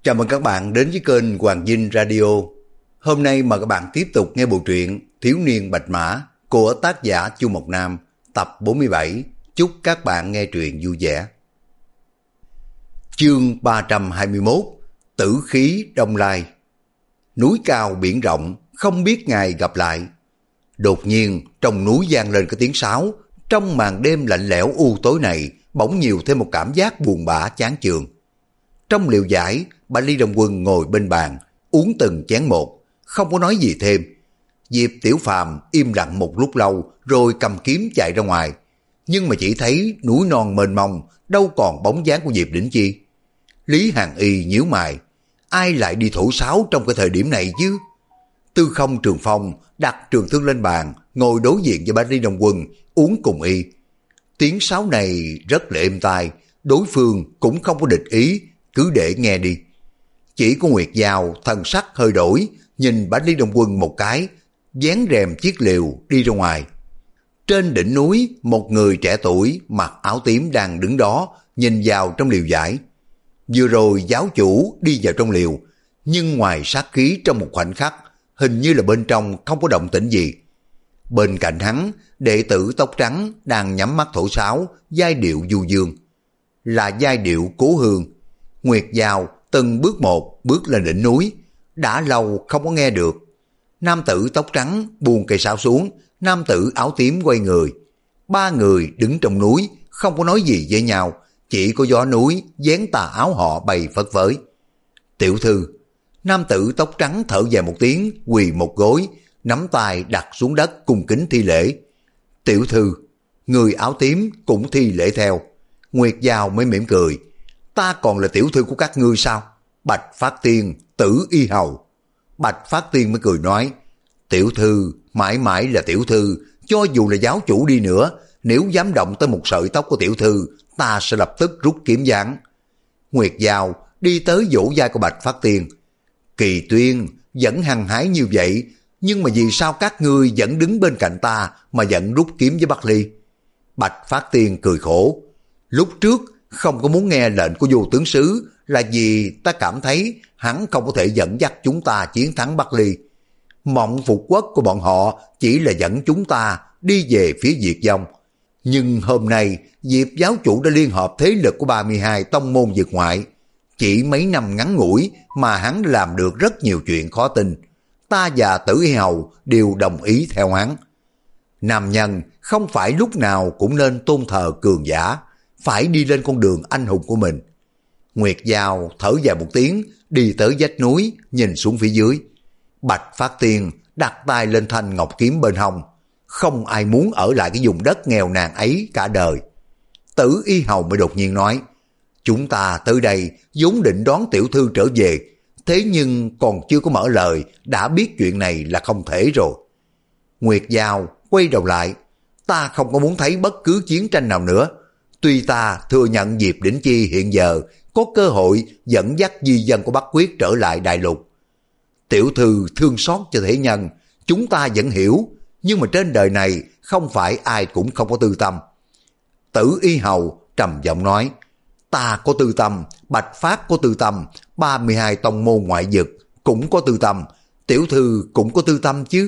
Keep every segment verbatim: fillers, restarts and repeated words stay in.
Chào mừng các bạn đến với kênh Hoàng Vinh Radio. Hôm nay mời các bạn tiếp tục nghe bộ truyện Thiếu niên Bạch Mã của tác giả Chu Mộc Nam, tập bốn mươi bảy. Chúc các bạn nghe truyện vui vẻ. Chương ba trăm hai mươi mốt. Tử khí Đông Lai. Núi cao biển rộng, không biết ngày gặp lại. Đột nhiên trong núi vang lên cái tiếng sáo. Trong màn đêm lạnh lẽo u tối này, bỗng nhiều thêm một cảm giác buồn bã chán chường. Trong liều giải, Bạch Ly Đông Quân ngồi bên bàn, uống từng chén một, không có nói gì thêm. Diệp Tiểu Phàm im lặng một lúc lâu rồi cầm kiếm chạy ra ngoài, nhưng mà chỉ thấy núi non mênh mông, đâu còn bóng dáng của Diệp Đỉnh Chi. Lý Hàn Y nhíu mày, ai lại đi thổi sáo trong cái thời điểm này chứ? Tư Không Trường Phong đặt trường thương lên bàn, ngồi đối diện với Bạch Ly Đông Quân, uống cùng y. Tiếng sáo này rất là êm tai, đối phương cũng không có địch ý, cứ để nghe đi. Chỉ có Nguyệt Giao thần sắc hơi đổi, nhìn Bạch Ly Đông Quân một cái, vén rèm chiếc liều đi ra ngoài. Trên đỉnh núi, một người trẻ tuổi mặc áo tím đang đứng đó, nhìn vào trong liều giải. Vừa rồi giáo chủ đi vào trong liều, nhưng ngoài sát khí trong một khoảnh khắc, hình như là bên trong không có động tĩnh gì. Bên cạnh hắn, đệ tử tóc trắng đang nhắm mắt thổi sáo, giai điệu du dương. Là giai điệu Cố Hương. Nguyệt Giao từng bước một bước lên đỉnh núi, đã lâu không có nghe được. Nam tử tóc trắng buông cây sáo xuống, nam tử áo tím quay người. Ba người đứng trong núi, không có nói gì với nhau, chỉ có gió núi vén tà áo họ bay phất phới. Tiểu thư. Nam tử tóc trắng thở dài một tiếng, quỳ một gối, nắm tay đặt xuống đất cung kính thi lễ. Tiểu thư. Người áo tím cũng thi lễ theo. Nguyệt Giao mới mỉm cười. Ta còn là tiểu thư của các ngươi sao? Bạch Phát Tiên, Tử Y Hầu. Bạch Phát Tiên mới cười nói, tiểu thư mãi mãi là tiểu thư, cho dù là giáo chủ đi nữa, nếu dám động tới một sợi tóc của tiểu thư, ta sẽ lập tức rút kiếm giáng. Nguyệt Giao đi tới vỗ vai của Bạch Phát Tiên. Kỳ Tuyên vẫn hăng hái như vậy, nhưng mà vì sao các ngươi vẫn đứng bên cạnh ta mà vẫn rút kiếm với Bắc Ly? Bạch Phát Tiên cười khổ. Lúc trước không có muốn nghe lệnh của vô tướng sứ là vì ta cảm thấy hắn không có thể dẫn dắt chúng ta chiến thắng Bắc Ly. Mộng phục quốc của bọn họ chỉ là dẫn chúng ta đi về phía Diệt Vong. Nhưng hôm nay Diệp giáo chủ đã liên hợp thế lực của ba mươi hai tông môn vực ngoại. Chỉ mấy năm ngắn ngủi mà hắn làm được rất nhiều chuyện khó tin. Ta và Tử Y Hầu đều đồng ý theo hắn. Nam nhân không phải lúc nào cũng nên tôn thờ cường giả, phải đi lên con đường anh hùng của mình. Nguyệt Giao thở dài một tiếng, đi tới vách núi, nhìn xuống phía dưới. Bạch Phát Tiên đặt tay lên thanh ngọc kiếm bên hông. Không ai muốn ở lại cái vùng đất nghèo nàn ấy cả đời. Tử Y Hầu mới đột nhiên nói, chúng ta tới đây vốn định đón tiểu thư trở về, thế nhưng còn chưa có mở lời, đã biết chuyện này là không thể rồi. Nguyệt Giao quay đầu lại, ta không có muốn thấy bất cứ chiến tranh nào nữa. Tuy ta thừa nhận Diệp Đỉnh Chi hiện giờ có cơ hội dẫn dắt di dân của Bắc Quyết trở lại đại lục. Tiểu thư thương xót cho thế nhân, chúng ta vẫn hiểu, nhưng mà trên đời này không phải ai cũng không có tư tâm. Tử Y Hầu trầm giọng nói, ta có tư tâm, Bạch Phát có tư tâm, ba mươi hai tông môn ngoại vực cũng có tư tâm, tiểu thư cũng có tư tâm chứ.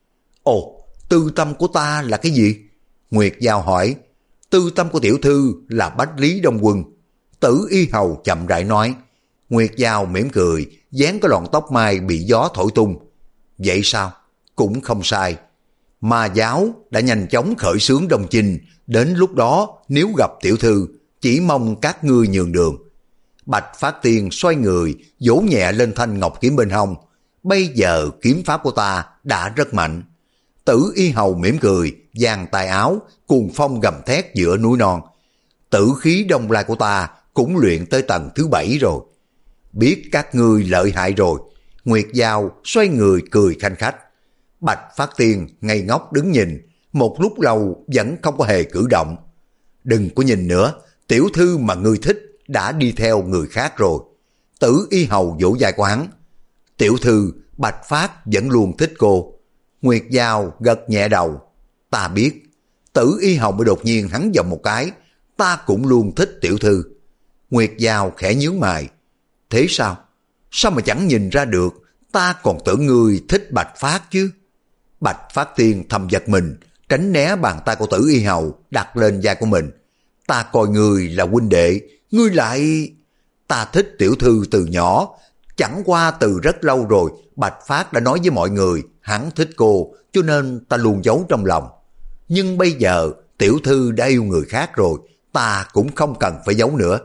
Ồ, tư tâm của ta là cái gì? Nguyệt Giao hỏi. Tư tâm của tiểu thư là Bách Lý Đông Quân. Tử Y Hầu chậm rãi nói. Nguyệt Giao mỉm cười, dán cái lọn tóc mai bị gió thổi tung. Vậy sao? Cũng không sai. Ma giáo đã nhanh chóng khởi xướng Đông Chinh, đến lúc đó nếu gặp tiểu thư, chỉ mong các ngươi nhường đường. Bạch Phát Tiên xoay người, vỗ nhẹ lên thanh ngọc kiếm bên hông. Bây giờ kiếm pháp của ta đã rất mạnh. Tử Y Hầu mỉm cười, giang tay áo, cuồng phong gầm thét giữa núi non. Tử khí Đông Lai của ta cũng luyện tới tầng thứ bảy rồi. Biết các ngươi lợi hại rồi. Nguyệt Giao xoay người cười khanh khách. Bạch Phát Tiên ngây ngốc đứng nhìn, một lúc lâu vẫn không có hề cử động. Đừng có nhìn nữa, tiểu thư mà ngươi thích đã đi theo người khác rồi. Tử Y Hầu vỗ vai của hắn. Tiểu thư, Bạch Phát vẫn luôn thích cô. Nguyệt Giao gật nhẹ đầu. Ta biết. Tử Y Hầu mới đột nhiên hắn giọng một cái. Ta cũng luôn thích tiểu thư. Nguyệt Giao khẽ nhướng mày. Thế sao? sao mà chẳng nhìn ra được, ta còn tưởng ngươi thích Bạch Phát chứ. Bạch Phát Tiên thầm giật mình, tránh né bàn tay của Tử Y Hầu đặt lên vai của mình. Ta coi ngươi là huynh đệ, ngươi lại... Ta thích tiểu thư từ nhỏ, chẳng qua từ rất lâu rồi Bạch Phát đã nói với mọi người hắn thích cô, cho nên ta luôn giấu trong lòng. Nhưng bây giờ tiểu thư đã yêu người khác rồi, ta cũng không cần phải giấu nữa.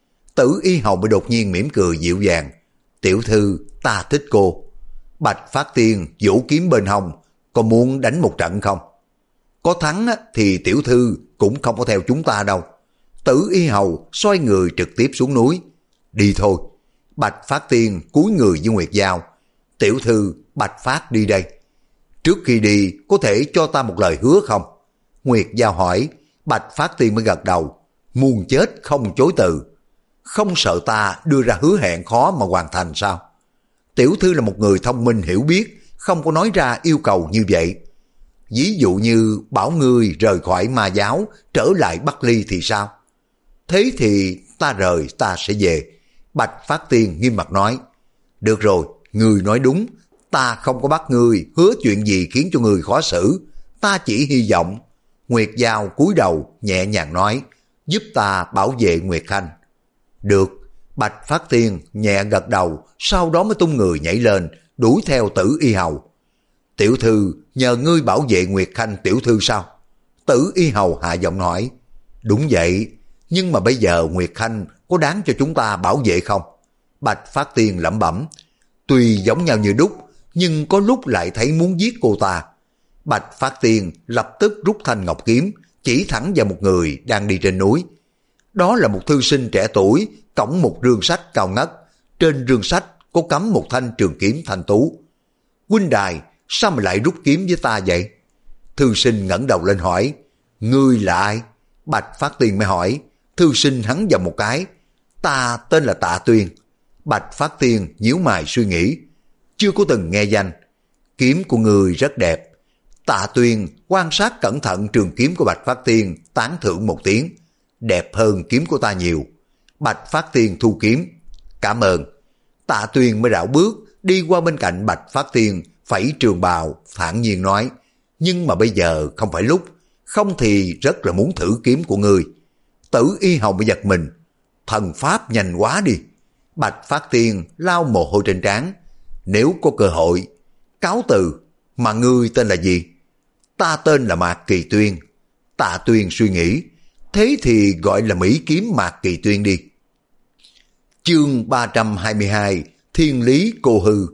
Tử Y Hầu mới đột nhiên mỉm cười dịu dàng. Tiểu thư, ta thích cô. Bạch Phát Tiên vũ kiếm bên hông, có muốn đánh một trận không? Có thắng thì tiểu thư cũng không có theo chúng ta đâu. Tử Y Hầu xoay người trực tiếp xuống núi. Đi thôi. Bạch Phát Tiên cúi người với Nguyệt Giao. Tiểu thư, Bạch Phát đi đây. Trước khi đi, có thể cho ta một lời hứa không? Nguyệt Giao hỏi. Bạch Phát Tiên mới gật đầu. Muôn chết không chối từ. Không sợ ta đưa ra hứa hẹn khó mà hoàn thành sao? Tiểu thư là một người thông minh hiểu biết, không có nói ra yêu cầu như vậy. Ví dụ như bảo ngươi rời khỏi ma giáo, trở lại Bắc Ly thì sao? Thế thì ta rời, ta sẽ về. Bạch Phát Tiên nghiêm mặt nói. Được rồi, ngươi nói đúng, ta không có bắt ngươi hứa chuyện gì khiến cho ngươi khó xử. Ta chỉ hy vọng. Nguyệt Giao cúi đầu nhẹ nhàng nói, giúp ta bảo vệ Nguyệt Khanh. Được. Bạch Phát Tiên nhẹ gật đầu, sau đó mới tung người nhảy lên, đuổi theo Tử Y Hầu. Tiểu thư, nhờ ngươi bảo vệ Nguyệt Khanh tiểu thư sao? Tử Y Hầu hạ giọng nói. Đúng vậy, nhưng mà bây giờ Nguyệt Khanh có đáng cho chúng ta bảo vệ không? Bạch Phát Tiên lẩm bẩm. Tuy giống nhau như đúc, nhưng có lúc lại thấy muốn giết cô ta. Bạch Phát Tiên lập tức rút thanh ngọc kiếm, chỉ thẳng vào một người đang đi trên núi. Đó là một thư sinh trẻ tuổi, cõng một rương sách cao ngất. Trên rương sách có cắm một thanh trường kiếm thanh tú. Huynh đài, sao mà lại rút kiếm với ta vậy? Thư sinh ngẩng đầu lên hỏi. Ngươi là ai? Bạch Phát Tiên mới hỏi. Thư sinh hắn vào một cái. Ta tên là Tạ Tuyên. Bạch Phát Tiên nhíu mày suy nghĩ. Chưa có từng nghe danh. Kiếm của người rất đẹp. Tạ Tuyên quan sát cẩn thận trường kiếm của Bạch Phát Tiên, tán thưởng một tiếng. Đẹp hơn kiếm của ta nhiều. Bạch Phát Tiên thu kiếm. Cảm ơn. Tạ Tuyên mới rảo bước đi qua bên cạnh Bạch Phát Tiên, phẩy trường bào, thản nhiên nói. Nhưng mà bây giờ không phải lúc, không thì rất là muốn thử kiếm của ngươi. Tử Y Hầu mới giật mình. Thần pháp nhanh quá đi. Bạch Phát Tiên lau mồ hôi trên trán. Nếu có cơ hội, cáo từ. Mà ngươi tên là gì? Ta tên là Mạc Kỳ Tuyên. Tạ Tuyên suy nghĩ. Thế thì gọi là Mỹ Kiếm Mạc Kỳ Tuyên đi. Chương ba trăm hai mươi hai. Thiên lý cô hư.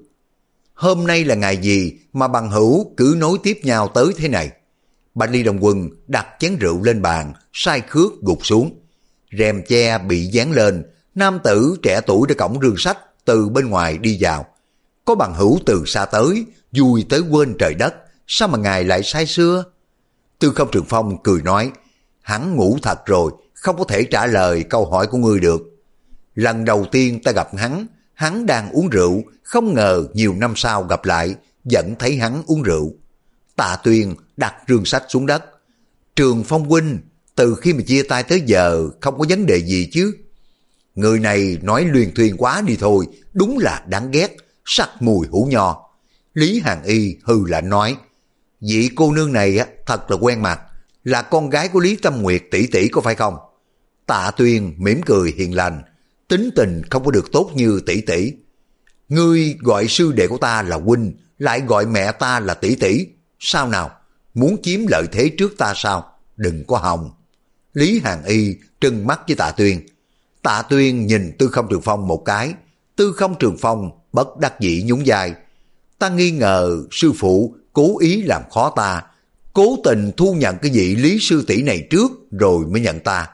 Hôm nay là ngày gì mà bằng hữu cứ nối tiếp nhau tới thế này? Bạch Ly Đồng Quân đặt chén rượu lên bàn, sai khước gục xuống. Rèm che bị dán lên, nam tử trẻ tuổi đã cõng rương sách từ bên ngoài đi vào. Có bằng hữu từ xa tới, vui tới quên trời đất, sao mà ngài lại say sưa? Tư Không Trường Phong cười nói, hắn ngủ thật rồi, không có thể trả lời câu hỏi của ngươi được. Lần đầu tiên ta gặp hắn, hắn đang uống rượu, không ngờ nhiều năm sau gặp lại, vẫn thấy hắn uống rượu. Tạ Tuyên đặt rương sách xuống đất. Trường Phong huynh, từ khi mà chia tay tới giờ không có vấn đề gì chứ? Người này nói luyên thuyên quá đi thôi, đúng là đáng ghét, sắc mùi hũ nho. Lý Hàn Y hư lạnh nói, vị cô nương này thật là quen mặt, là con gái của Lý Tâm Nguyệt tỷ tỷ có phải không? Tạ Tuyên mỉm cười hiền lành, tính tình không có được tốt như tỷ tỷ. Ngươi gọi sư đệ của ta là huynh, lại gọi mẹ ta là tỷ tỷ, sao nào? Muốn chiếm lợi thế trước ta sao? Đừng có hòng. Lý Hàn Y trừng mắt với Tạ Tuyên. Tạ Tuyên nhìn Tư Không Trường Phong một cái. Tư Không Trường Phong bất đắc dĩ nhún vai. Ta nghi ngờ sư phụ cố ý làm khó ta, cố tình thu nhận cái vị Lý sư tỷ này trước rồi mới nhận ta.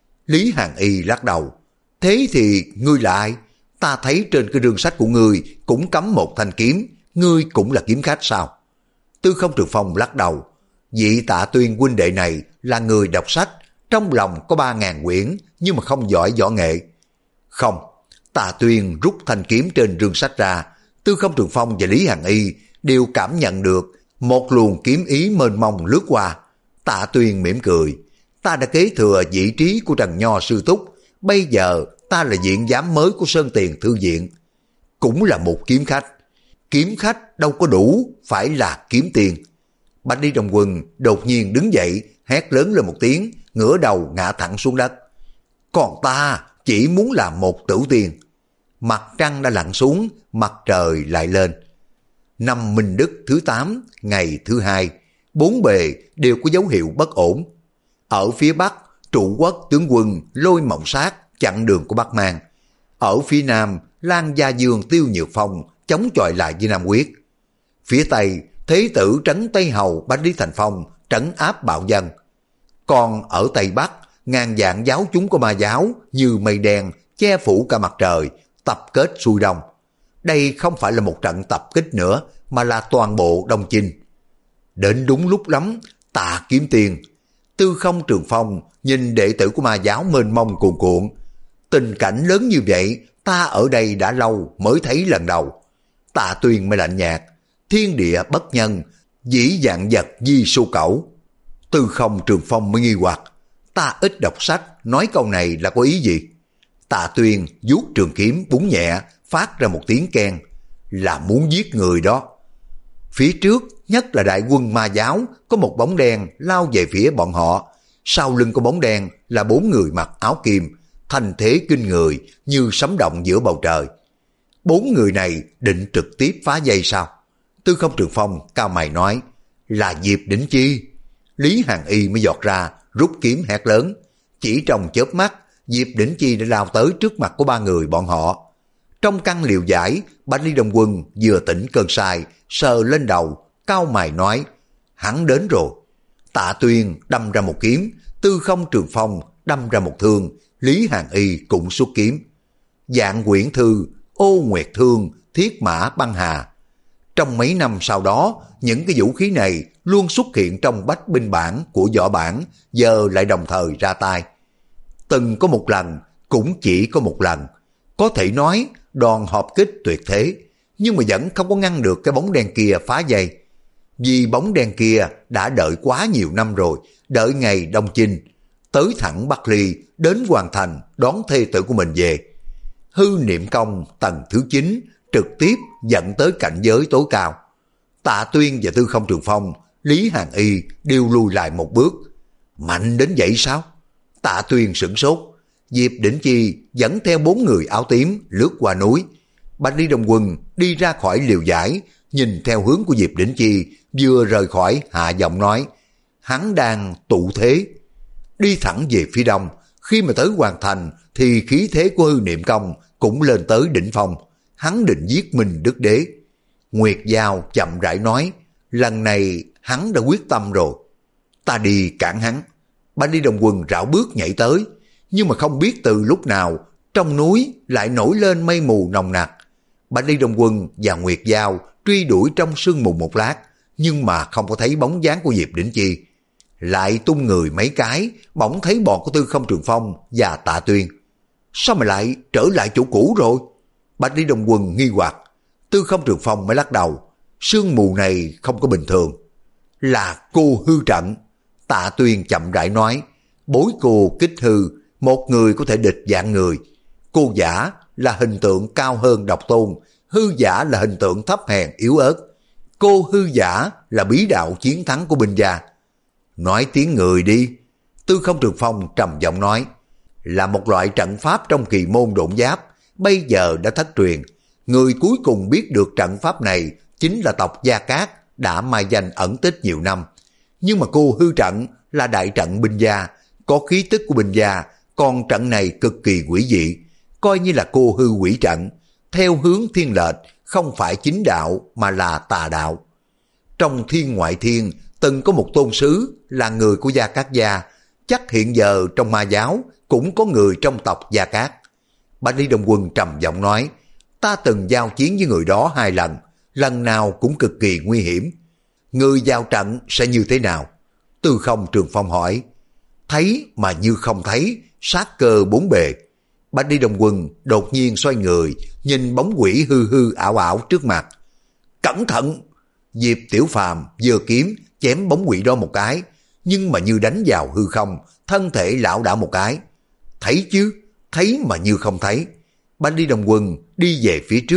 Lý Hàn Y lắc đầu. Thế thì ngươi là ai? Ta thấy trên cái rương sách của ngươi cũng cắm một thanh kiếm, ngươi cũng là kiếm khách sao? Tư Không Trường Phong lắc đầu. Vị Tạ Tuyên huynh đệ này là người đọc sách, trong lòng có ba ngàn quyển nhưng mà không giỏi võ nghệ. Không. Tạ Tuyên rút thanh kiếm trên rương sách ra. Tư Không Trường Phong và Lý Hàn Y đều cảm nhận được một luồng kiếm ý mênh mông lướt qua. Tạ Tuyên mỉm cười. Ta đã kế thừa vị trí của Trần Nho sư túc, bây giờ ta là viện giám mới của Sơn Tiền Thư Viện. cũng là một kiếm khách. Kiếm khách đâu có đủ, phải là kiếm tiền. Bạch Đi Đồng Quân đột nhiên đứng dậy, hét lớn lên một tiếng, ngửa đầu ngã thẳng xuống đất. Còn ta chỉ muốn làm một tử tiền. Mặt trăng đã lặn xuống, mặt trời lại lên. Năm Minh Đức thứ tám, ngày thứ hai, bốn bề đều có dấu hiệu bất ổn. Ở phía bắc, trụ quốc tướng quân Lôi Mộng Sát chặn đường của Bắc Mang. Ở phía nam, Lan Gia Dương Tiêu Nhược Phong chống chọi lại với Nam Quyết. Phía tây, Thế tử Trấn Tây Hầu Bách Lý Thành Phong trấn áp bạo dân. Còn ở tây bắc, ngàn vạn giáo chúng của ma giáo như mây đen che phủ cả mặt trời, tập kết xuôi đông. Đây không phải là một trận tập kích nữa, mà là toàn bộ Đông Chinh. Đến đúng lúc lắm, Tạ Kiếm Tiền, Tư Không Trường Phong nhìn đệ tử của ma giáo mênh mông cuồn cuộn. Tình cảnh lớn như vậy, ta ở đây đã lâu mới thấy lần đầu. Tạ Tuyền mới lạnh nhạt, thiên địa bất nhân, dĩ dạng vật di su cẩu. Tư Không Trường Phong mới nghi hoặc, ta ít đọc sách, nói câu này là có ý gì? Tạ Tuyền vuốt trường kiếm búng nhẹ, phát ra một tiếng keng, là muốn giết người đó. Phía trước, nhất là đại quân ma giáo, có một bóng đen lao về phía bọn họ. Sau lưng của bóng đen là bốn người mặc áo kim, thành thế kinh người như sấm động giữa bầu trời. Bốn người này định trực tiếp phá dây sao? Tư Không Trường Phong cao mày nói, là Diệp Đỉnh Chi. Lý Hàn Y mới giọt ra, rút kiếm hét lớn. Chỉ trong chớp mắt, Diệp Đỉnh Chi đã lao tới trước mặt của ba người bọn họ. Trong căn liều giải, Bạch Lý Đồng Quân vừa tỉnh cơn say, sờ lên đầu, cao mày nói, hắn đến rồi. Tạ Tuyên đâm ra một kiếm, Tư Không Trường Phong đâm ra một thương, Lý Hàn Y cũng xuất kiếm. Dạng Quyển Thư, Ô Nguyệt Thương, Thiết Mã Băng Hà. Trong mấy năm sau đó, những cái vũ khí này luôn xuất hiện trong bách binh bản của võ bản, giờ lại đồng thời ra tay. Từng có một lần, cũng chỉ có một lần. Có thể nói đòn hợp kích tuyệt thế, nhưng mà vẫn không có ngăn được cái bóng đen kia phá dây. Vì bóng đen kia đã đợi quá nhiều năm rồi, đợi ngày Đông Chinh, tới thẳng Bắc Ly, đến hoàn thành đón thê tử của mình về. Hư niệm công tầng thứ chín trực tiếp dẫn tới cảnh giới tối cao. Tạ Tuyên và Tư Không Trường Phong, Lý Hàn Y đều lùi lại một bước. Mạnh đến vậy sao? Tạ Tuyên sửng sốt. Diệp Đỉnh Chi dẫn theo bốn người áo tím lướt qua núi. Bạch Lý Đồng Quân đi ra khỏi liều giải, nhìn theo hướng của Diệp Đỉnh Chi, vừa rời khỏi hạ giọng nói, hắn đang tụ thế. Đi thẳng về phía đông, khi mà tới hoàn thành thì khí thế của hư niệm công cũng lên tới đỉnh phong. Hắn định giết mình Đức Đế. Nguyệt Giao chậm rãi nói, lần này hắn đã quyết tâm rồi. Ta đi cản hắn. Bạch Lý Đồng Quân rảo bước nhảy tới, nhưng mà không biết từ lúc nào trong núi lại nổi lên mây mù nồng nặc. Bạch Lý Đồng Quân và Nguyệt Giao truy đuổi trong sương mù một lát, nhưng mà không có thấy bóng dáng của Diệp Đỉnh Chi. Lại tung người mấy cái, bỗng thấy bọn của Tư Không Trường Phong và Tạ Tuyên. Sao mà lại trở lại chỗ cũ rồi? Bạch Lý Đồng Quân nghi hoặc. Tư Không Trường Phong mới lắc đầu, sương mù này không có bình thường. Là cô hư trận. Tạ Tuyên chậm rãi nói, bối cô kích hư, một người có thể địch vạn người. Cô giả là hình tượng cao hơn độc tôn, hư giả là hình tượng thấp hèn yếu ớt. Cô hư giả là bí đạo chiến thắng của binh gia. Nói tiếng người đi. Tư Không Trường Phong trầm giọng nói, là một loại trận pháp trong kỳ môn độn giáp, bây giờ đã thất truyền. Người cuối cùng biết được trận pháp này chính là tộc Gia Cát, đã mai danh ẩn tích nhiều năm. Nhưng mà cô hư trận là đại trận binh gia, có khí tức của binh gia, còn trận này cực kỳ quỷ dị, coi như là cô hư quỷ trận, theo hướng thiên lệch, không phải chính đạo mà là tà đạo. Trong thiên ngoại thiên, từng có một tôn sứ là người của Gia Cát gia, chắc hiện giờ trong ma giáo cũng có người trong tộc Gia Cát. Bạch Lý Đồng Quân trầm giọng nói, ta từng giao chiến với người đó hai lần, lần nào cũng cực kỳ nguy hiểm. Người giao trận sẽ như thế nào? Tư Không Trường Phong hỏi. Thấy mà như không thấy, sát cơ bốn bề. Bạch Lý Đồng Quân đột nhiên xoay người, nhìn bóng quỷ hư hư ảo ảo trước mặt. Cẩn thận! Diệp Tiểu Phàm giơ kiếm chém bóng quỷ đó một cái, nhưng mà như đánh vào hư không, thân thể lão đảo một cái. Thấy chứ, thấy mà như không thấy. Bạch Lý Đồng Quân đi về phía trước,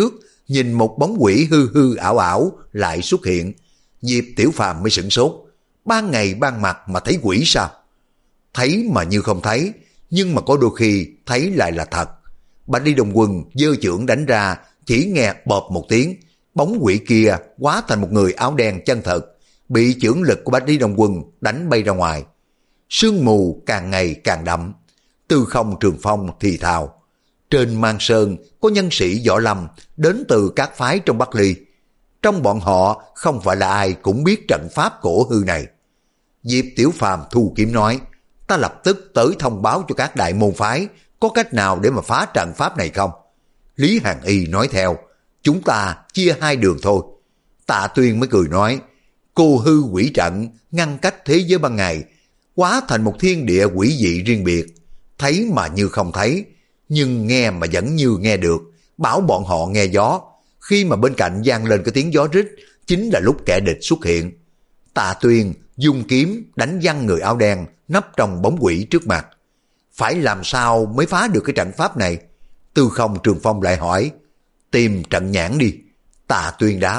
nhìn một bóng quỷ hư hư ảo ảo lại xuất hiện. Diệp Tiểu Phàm mới sửng sốt, ban ngày ban mặt mà thấy quỷ sao? Thấy mà như không thấy, nhưng mà có đôi khi thấy lại là thật. Bạch Đi Đồng Quân giơ chưởng đánh ra, chỉ nghe bộp một tiếng, bóng quỷ kia hóa thành một người áo đen chân thật, bị chưởng lực của Bạch Đi Đồng Quân đánh bay ra ngoài. Sương mù càng ngày càng đậm. Tư Không Trường Phong thì thào, trên Mang Sơn có nhân sĩ võ lâm đến từ các phái trong Bắc Ly. Trong bọn họ không phải là ai cũng biết trận pháp cổ hư này. Diệp Tiểu Phàm thu kiếm nói, ta lập tức tới thông báo cho các đại môn phái, có cách nào để mà phá trận pháp này không? Lý Hàn Y nói theo, chúng ta chia hai đường thôi. Tạ Tuyên mới cười nói, cô hư quỷ trận ngăn cách thế giới ban ngày, hóa thành một thiên địa quỷ dị riêng biệt, thấy mà như không thấy, nhưng nghe mà vẫn như nghe được, bảo bọn họ nghe gió. Khi mà bên cạnh vang lên cái tiếng gió rít, chính là lúc kẻ địch xuất hiện. Tạ Tuyên dùng kiếm đánh văng người áo đen nấp trong bóng quỷ trước mặt. Phải làm sao mới phá được cái trận pháp này? Tư Không Trường Phong lại hỏi. Tìm trận nhãn đi. Tạ Tuyên đáp.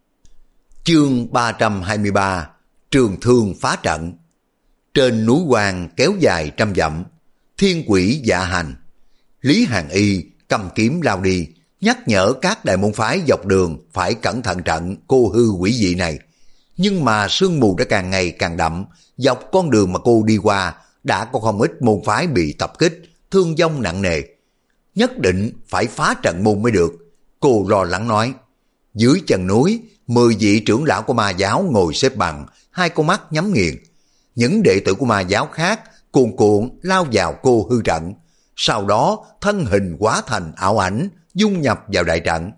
Chương ba trăm hai mươi ba, Trường Thương phá trận. Trên núi Hoàng kéo dài trăm dặm, thiên quỷ dạ hành. Lý Hàn Y cầm kiếm lao đi, nhắc nhở các đại môn phái dọc đường phải cẩn thận trận cô hư quỷ dị này. Nhưng mà sương mù đã càng ngày càng đậm, dọc con đường mà cô đi qua đã có không ít môn phái bị tập kích, thương vong nặng nề. Nhất định phải phá trận môn mới được. Cô lo lắng nói. Dưới chân núi, mười vị trưởng lão của ma giáo ngồi xếp bằng, hai con mắt nhắm nghiền. Những đệ tử của ma giáo khác cuồn cuộn lao vào cô hư trận, sau đó thân hình hóa thành ảo ảnh, dung nhập vào đại trận.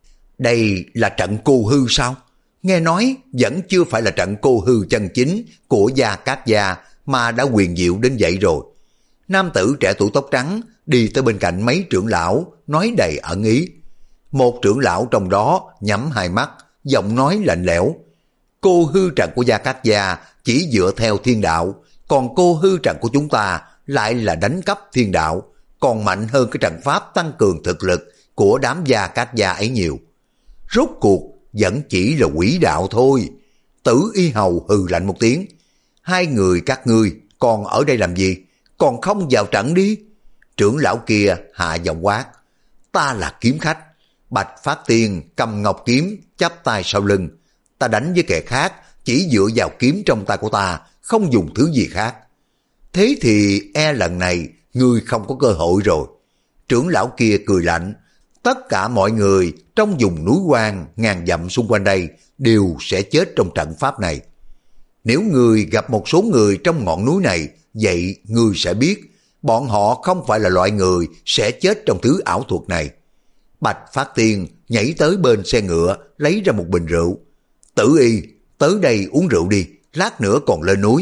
Đây là trận cô hư sao? Nghe nói vẫn chưa phải là trận cô hư chân chính của Gia Cát Gia mà đã huyền diệu đến vậy rồi. Nam tử trẻ tuổi tóc trắng đi tới bên cạnh mấy trưởng lão, nói đầy ẩn ý. Một trưởng lão trong đó nhắm hai mắt, giọng nói lạnh lẽo. Cô hư trận của Gia Cát Gia chỉ dựa theo thiên đạo, còn cô hư trận của chúng ta lại là đánh cắp thiên đạo, còn mạnh hơn cái trận pháp tăng cường thực lực của đám Gia Cát Gia ấy nhiều. Rốt cuộc vẫn chỉ là quỷ đạo thôi. Tử Y Hầu hừ lạnh một tiếng. Hai người các ngươi còn ở đây làm gì? Còn không vào trận đi. Trưởng lão kia hạ giọng quát. Ta là kiếm khách. Bạch Phát Tiên cầm ngọc kiếm, chắp tay sau lưng. Ta đánh với kẻ khác chỉ dựa vào kiếm trong tay của ta, không dùng thứ gì khác. Thế thì e lần này ngươi không có cơ hội rồi. Trưởng lão kia cười lạnh. Tất cả mọi người trong vùng núi hoang ngàn dặm xung quanh đây đều sẽ chết trong trận pháp này. Nếu ngươi gặp một số người trong ngọn núi này, vậy ngươi sẽ biết bọn họ không phải là loại người sẽ chết trong thứ ảo thuật này. Bạch Phát Tiên nhảy tới bên xe ngựa, lấy ra một bình rượu. Tử Y, tới đây uống rượu đi, lát nữa còn lên núi.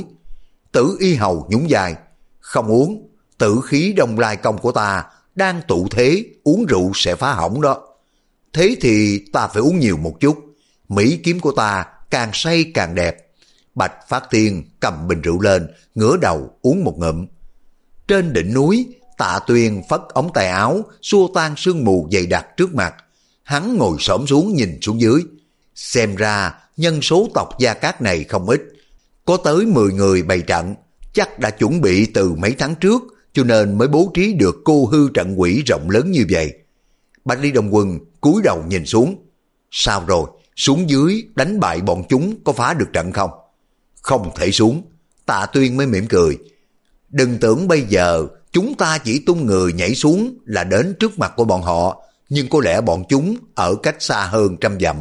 Tử Y Hầu nhún vai. Không uống, tử khí Đông Lai công của ta đang tụ thế, uống rượu sẽ phá hỏng đó. Thế thì ta phải uống nhiều một chút. Mỹ kiếm của ta càng say càng đẹp. Bạch Phát Tiên cầm bình rượu lên, ngửa đầu uống một ngụm. Trên đỉnh núi, Tạ Tuyên phất ống tay áo, xua tan sương mù dày đặc trước mặt. Hắn ngồi xổm xuống nhìn xuống dưới. Xem ra nhân số tộc Gia Cát này không ít. Có tới mười người bày trận, chắc đã chuẩn bị từ mấy tháng trước, cho nên mới bố trí được cô hư trận quỷ rộng lớn như vậy. Bạch Ly Đồng Quân cúi đầu nhìn xuống. Sao rồi, xuống dưới đánh bại bọn chúng có phá được trận không? Không thể xuống. Tạ Tuyên mới mỉm cười. Đừng tưởng bây giờ chúng ta chỉ tung người nhảy xuống là đến trước mặt của bọn họ, nhưng có lẽ bọn chúng ở cách xa hơn trăm dặm.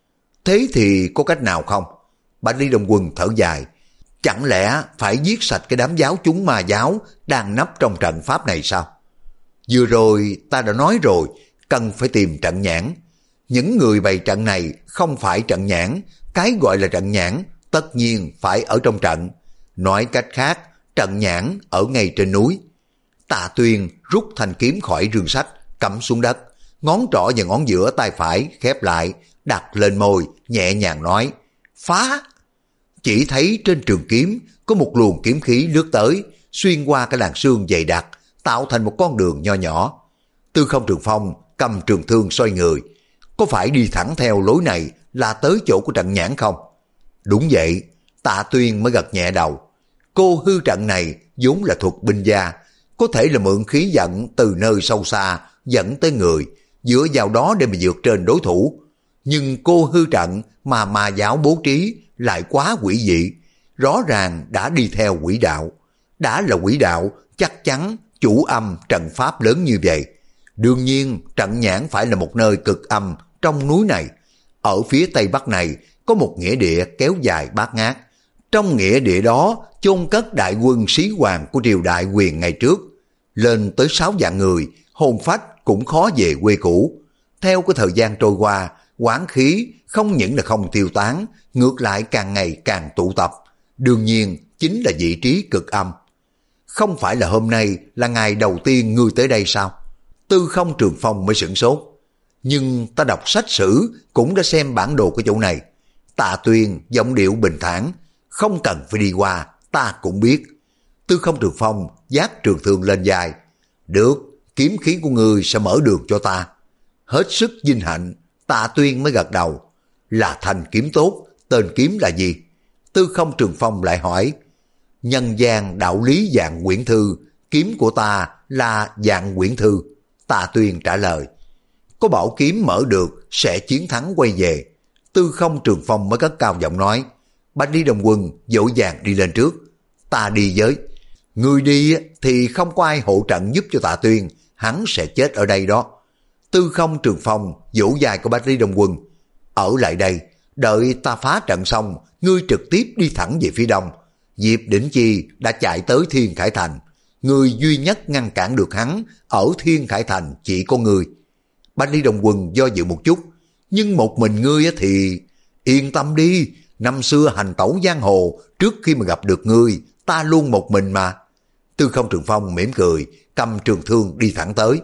Thế thì có cách nào không? Bạch Ly Đồng Quân thở dài. Chẳng lẽ phải giết sạch cái đám giáo chúng ma giáo đang nấp trong trận pháp này sao? Vừa rồi ta đã nói rồi, cần phải tìm trận nhãn. Những người bày trận này không phải trận nhãn, cái gọi là trận nhãn tất nhiên phải ở trong trận. Nói cách khác, trận nhãn ở ngay trên núi. Tạ Tuyên rút thanh kiếm khỏi rương sách, cắm xuống đất, ngón trỏ và ngón giữa tay phải khép lại, đặt lên môi, nhẹ nhàng nói, phá! Chỉ thấy trên trường kiếm có một luồng kiếm khí lướt tới, xuyên qua cái làn sương dày đặc, tạo thành một con đường nho nhỏ. Tư Không Trường Phong cầm trường thương xoay người, có phải đi thẳng theo lối này là tới chỗ của trận nhãn không? Đúng vậy, Tạ Tuyên mới gật nhẹ đầu. Cô hư trận này vốn là thuật binh gia, có thể là mượn khí giận từ nơi sâu xa dẫn tới người, dựa vào đó để mà vượt trên đối thủ. Nhưng cô hư trận mà ma giáo bố trí lại quá quỷ dị, rõ ràng đã đi theo quỷ đạo. Đã là quỷ đạo, chắc chắn chủ âm trận pháp lớn như vậy. Đương nhiên trận nhãn phải là một nơi cực âm trong núi này. Ở phía tây bắc này có một nghĩa địa kéo dài bát ngát. Trong nghĩa địa đó chôn cất đại quân sĩ hoàng của triều đại quyền ngày trước. Lên tới sáu vạn người, hồn phách cũng khó về quê cũ. Theo cái thời gian trôi qua, oán khí không những là không tiêu tán, ngược lại càng ngày càng tụ tập. Đương nhiên chính là vị trí cực âm. Không phải là hôm nay là ngày đầu tiên ngươi tới đây sao? Tư Không Trường Phong mới sửng sốt. Nhưng ta đọc sách sử cũng đã xem bản đồ của chỗ này. Tạ Tuyên giọng điệu bình thản, không cần phải đi qua, ta cũng biết. Tư Không Trường Phong giác trường thương lên dài. Được, kiếm khí của ngươi sẽ mở đường cho ta. Hết sức vinh hạnh, Tạ Tuyên mới gật đầu. Là thanh kiếm tốt, tên kiếm là gì? Tư Không Trường Phong lại hỏi. Nhân gian đạo lý Vạn Quyển Thư, kiếm của ta là Vạn Quyển Thư. Tạ Tuyên trả lời. Có bảo kiếm mở được sẽ chiến thắng quay về. Tư Không Trường Phong mới cất cao giọng nói. Bạch Lý Đồng Quân dỗ dàng đi lên trước. Ta đi với. Người đi thì không có ai hộ trận giúp cho Tạ Tuyên, hắn sẽ chết ở đây đó. Tư Không Trường Phong dỗ dài của Bạch Lý Đồng Quân. Ở lại đây, đợi ta phá trận xong, ngươi trực tiếp đi thẳng về phía đông. Diệp Đỉnh Chi đã chạy tới Thiên Khải Thành. Người duy nhất ngăn cản được hắn ở Thiên Khải Thành chỉ có ngươi. Bạch Lý Đồng Quân do dự một chút. Nhưng một mình ngươi thì... Yên tâm đi, năm xưa hành tẩu giang hồ, trước khi mà gặp được ngươi, ta luôn một mình mà. Tư Không Trường Phong mỉm cười, cầm trường thương đi thẳng tới.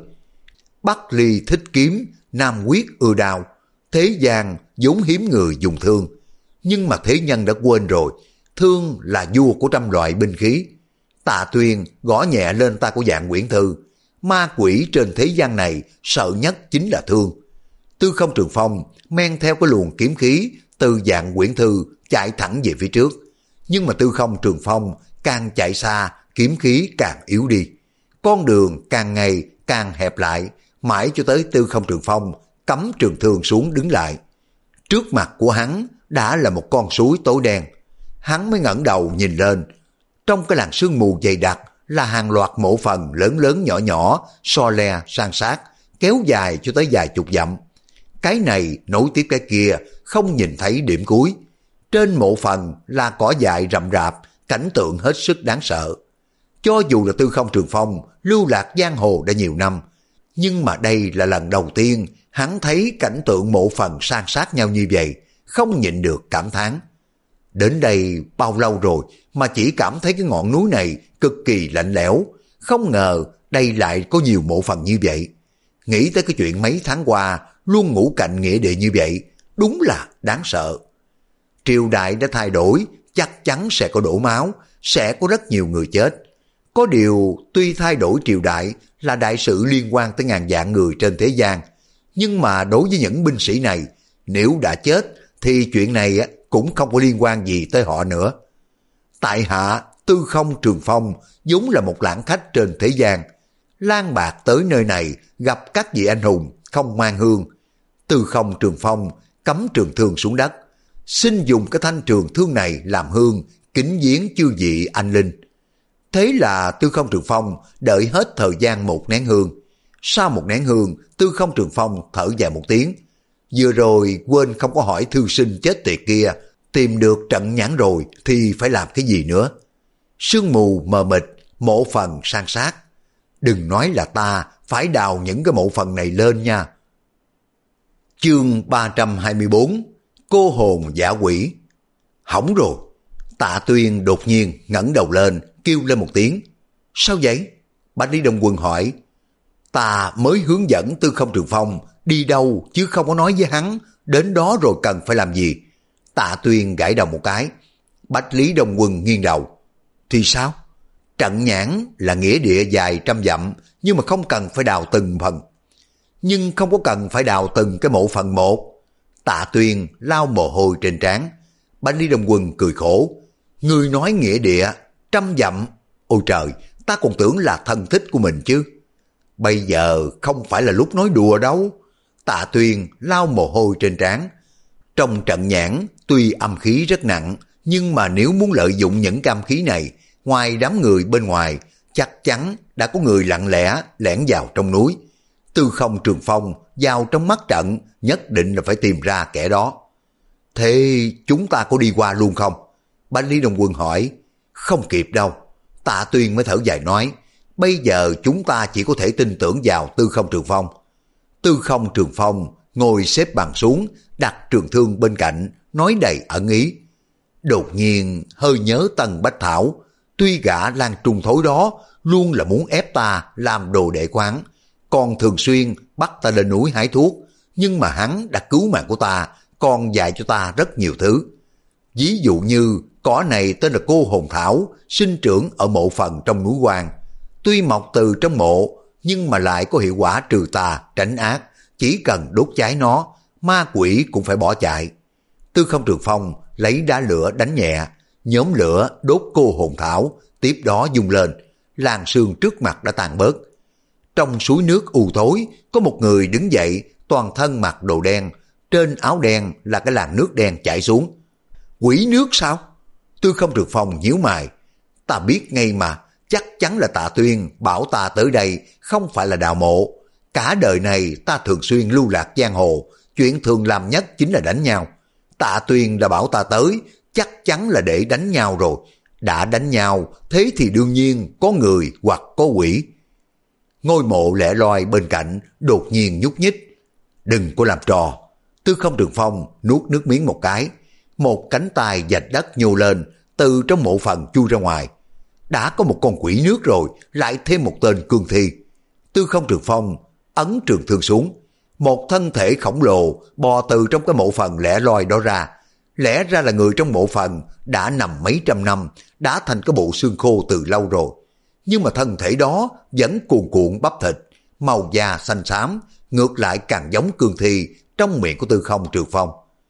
Bắc Ly thích kiếm, Nam Quyết ưa đao. Thế gian vốn hiếm người dùng thương. Nhưng mà thế nhân đã quên rồi, thương là vua của trăm loại binh khí. Tạ Tuyên gõ nhẹ lên tay của Vạn Quyển Thư. Ma quỷ trên thế gian này sợ nhất chính là thương. Tư Không Trường Phong men theo cái luồng kiếm khí từ Vạn Quyển Thư chạy thẳng về phía trước. Nhưng mà Tư Không Trường Phong càng chạy xa, kiếm khí càng yếu đi. Con đường càng ngày càng hẹp lại, mãi cho tới Tư Không Trường Phong cắm trường thương xuống đứng lại. Trước mặt của hắn đã là một con suối tối đen. Hắn mới ngẩng đầu nhìn lên. Trong cái làn sương mù dày đặc là hàng loạt mộ phần lớn lớn nhỏ nhỏ, so le san sát, kéo dài cho tới vài chục dặm. Cái này nối tiếp cái kia, không nhìn thấy điểm cuối. Trên mộ phần là cỏ dại rậm rạp, cảnh tượng hết sức đáng sợ. Cho dù là Tư Không Trường Phong lưu lạc giang hồ đã nhiều năm, nhưng mà đây là lần đầu tiên hắn thấy cảnh tượng mộ phần san sát nhau như vậy, không nhịn được cảm thán. Đến đây bao lâu rồi mà chỉ cảm thấy cái ngọn núi này cực kỳ lạnh lẽo, không ngờ đây lại có nhiều mộ phần như vậy. Nghĩ tới cái chuyện mấy tháng qua luôn ngủ cạnh nghĩa địa như vậy, đúng là đáng sợ. Triều đại đã thay đổi, chắc chắn sẽ có đổ máu, sẽ có rất nhiều người chết. Có điều tuy thay đổi triều đại là đại sự liên quan tới ngàn vạn người trên thế gian, nhưng mà đối với những binh sĩ này, nếu đã chết thì chuyện này cũng không có liên quan gì tới họ nữa. Tại hạ Tư Không Trường Phong vốn là một lãng khách trên thế gian, lang bạc tới nơi này gặp các vị anh hùng không mang hương. Tư Không Trường Phong cắm trường thương xuống đất, xin dùng cái thanh trường thương này làm hương kính viếng chư vị anh linh. Thế là Tư Không Trường Phong đợi hết thời gian một nén hương. Sau một nén hương, Tư Không Trường Phong thở dài một tiếng. Vừa rồi quên không có hỏi thư sinh chết tiệt kia, tìm được trận nhãn rồi thì phải làm cái gì nữa. Sương mù mờ mịt, mộ phần san sát. Đừng nói là ta phải đào những cái mộ phần này lên nha. Chương ba trăm hai mươi bốn, cô hồn dã quỷ. Hỏng rồi. Tạ Tuyên đột nhiên ngẩng đầu lên, kêu lên một tiếng. Sao vậy? Bạch Lý Đông Quân hỏi. Ta mới hướng dẫn Tư Không Trường Phong đi đâu chứ không có nói với hắn đến đó rồi cần phải làm gì. Tạ Tuyên gãi đầu một cái. Bạch Lý Đông Quân nghiêng đầu. Thì sao? Trận nhãn là nghĩa địa dài trăm dặm, nhưng mà không cần phải đào từng phần. nhưng không có cần phải đào từng cái mộ phần một. Tạ Tuyên lau mồ hôi trên trán. Bách Lý Đông Quân cười khổ. Ngươi nói nghĩa địa, trăm dặm. Ôi trời, ta còn tưởng là thân thích của mình chứ. Bây giờ không phải là lúc nói đùa đâu. Tạ Tuyên lau mồ hôi trên trán. Trong trận nhãn, tuy âm khí rất nặng, nhưng mà nếu muốn lợi dụng những âm khí này, ngoài đám người bên ngoài, chắc chắn đã có người lặng lẽ lẻn vào trong núi. Tư Không Trường Phong vào trong mắt trận, nhất định là phải tìm ra kẻ đó. Thế chúng ta có đi qua luôn không? Bách Lý Đông Quân hỏi. Không kịp đâu. Tạ Tuyên mới thở dài nói, bây giờ chúng ta chỉ có thể tin tưởng vào Tư Không Trường Phong. Tư Không Trường Phong ngồi xếp bằng xuống, đặt trường thương bên cạnh, nói đầy ẩn ý. Đột nhiên hơi nhớ Tân Bách Thảo, tuy gã Lan Trung thối đó luôn là muốn ép ta làm đồ đệ quán, còn thường xuyên bắt ta lên núi hái thuốc, nhưng mà hắn đã cứu mạng của ta, còn dạy cho ta rất nhiều thứ. Ví dụ như cỏ này tên là cô hồn thảo, sinh trưởng ở mộ phần trong núi Quan. Tuy mọc từ trong mộ, nhưng mà lại có hiệu quả trừ tà, tránh ác, chỉ cần đốt cháy nó, ma quỷ cũng phải bỏ chạy. Tư Không Trường Phong lấy đá lửa đánh nhẹ, nhóm lửa đốt cô hồn thảo, tiếp đó dung lên, làn sương trước mặt đã tàn bớt. Trong suối nước u tối, có một người đứng dậy, toàn thân mặc đồ đen, trên áo đen là cái làn nước đen chảy xuống. Quỷ nước sao? Tư Không Trường Phong nhíu mày. Ta biết ngay mà, chắc chắn là Tạ Tuyên bảo ta tới đây không phải là đào mộ. Cả đời này ta thường xuyên lưu lạc giang hồ, chuyện thường làm nhất chính là đánh nhau. Tạ Tuyên đã bảo ta tới, chắc chắn là để đánh nhau rồi. Đã đánh nhau, thế thì đương nhiên có người hoặc có quỷ. Ngôi mộ lẻ loi bên cạnh đột nhiên nhúc nhích. Đừng có làm trò. Tư Không Trường Phong nuốt nước miếng một cái. Một cánh tay vạch đất nhô lên, từ trong mộ phần chui ra ngoài. Đã có một con quỷ nước rồi, lại thêm một tên cương thi. Tư Không Trường Phong ấn trường thương xuống. Một thân thể khổng lồ bò từ trong cái mộ phần lẻ loi đó ra. Lẽ ra là người trong mộ phần đã nằm mấy trăm năm, đã thành cái bộ xương khô từ lâu rồi. Nhưng mà thân thể đó vẫn cuồn cuộn bắp thịt, màu da xanh xám, ngược lại càng giống cương thi trong miệng của Tư Không Trường Phong.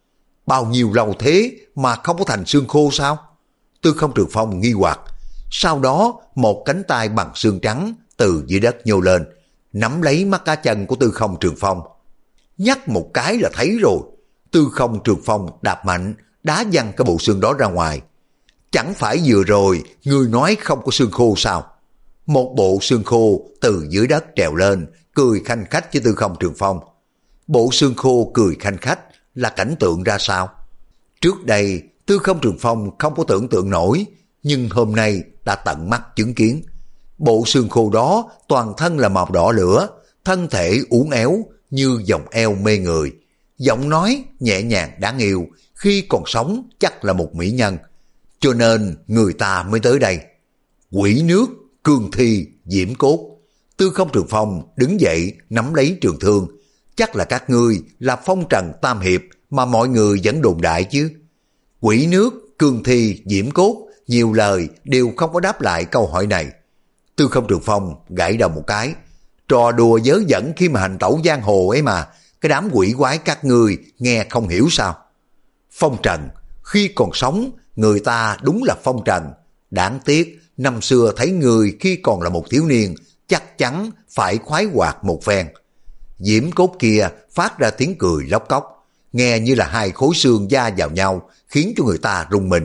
Bao nhiêu lâu thế mà không có thành xương khô sao? Tư Không Trường Phong nghi hoặc. Sau đó một cánh tay bằng xương trắng từ dưới đất nhô lên, nắm lấy mắt cá chân của Tư Không Trường Phong. Nhắc một cái là thấy rồi. Tư Không Trường Phong đạp mạnh, đá văng cái bộ xương đó ra ngoài. Chẳng phải vừa rồi người nói không có xương khô sao? Một bộ xương khô từ dưới đất trèo lên, cười khanh khách với Tư Không Trường Phong. Bộ xương khô cười khanh khách là cảnh tượng ra sao? Trước đây Tư Không Trường Phong không có tưởng tượng nổi, nhưng hôm nay đã tận mắt chứng kiến. Bộ xương khô đó toàn thân là màu đỏ lửa, thân thể uốn éo như vòng eo mê người. Giọng nói nhẹ nhàng đáng yêu, khi còn sống chắc là một mỹ nhân. Cho nên người ta mới tới đây. Quỷ nước, cương thi, diễm cốt. Tư Không Trường Phong đứng dậy nắm lấy trường thương. Chắc là các ngươi là phong trần tam hiệp mà mọi người vẫn đồn đại chứ. Quỷ nước, cương thi, diễm cốt, nhiều lời đều không có đáp lại câu hỏi này. Tư Không Trường Phong gãi đầu một cái. Trò đùa dớ dẫn khi mà hành tẩu giang hồ ấy mà, cái đám quỷ quái các ngươi nghe không hiểu sao? Phong trần, khi còn sống người ta đúng là phong trần. Đáng tiếc năm xưa thấy người khi còn là một thiếu niên, chắc chắn phải khoái hoạt một phen. Diễm cốt kia phát ra tiếng cười lóc cóc, nghe như là hai khối xương da vào nhau, khiến cho người ta rùng mình.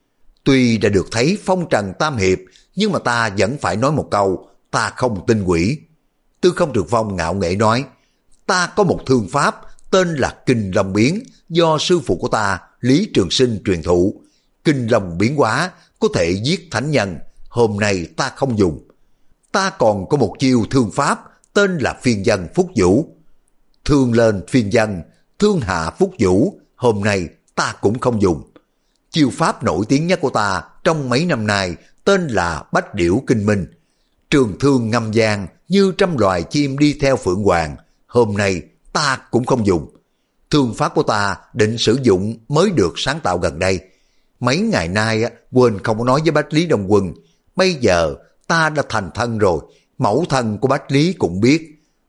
Tuy đã được thấy phong trần tam hiệp, nhưng mà ta vẫn phải nói một câu, ta không tin quỷ. Tư Không Trường Phong ngạo nghễ nói, ta có một thương pháp tên là Kinh Long Biến, do sư phụ của ta Lý Trường Sinh truyền thụ. Kinh Long biến hóa có thể giết thánh nhân, hôm nay ta không dùng. Ta còn có một chiêu thương pháp tên là Phiên Dân Phúc Vũ. Thương lên phiên dân, thương hạ Phúc Vũ, hôm nay ta cũng không dùng. Chiêu pháp nổi tiếng nhất của ta trong mấy năm nay tên là Bách Điểu Kinh Minh. Trường thương ngâm vang như trăm loài chim đi theo phượng hoàng, hôm nay ta cũng không dùng. Thương pháp của ta định sử dụng mới được sáng tạo gần đây. Mấy ngày nay quên không có nói với Bách Lý Đông Quân, bây giờ ta đã thành thân rồi, mẫu thân của Bách Lý cũng biết.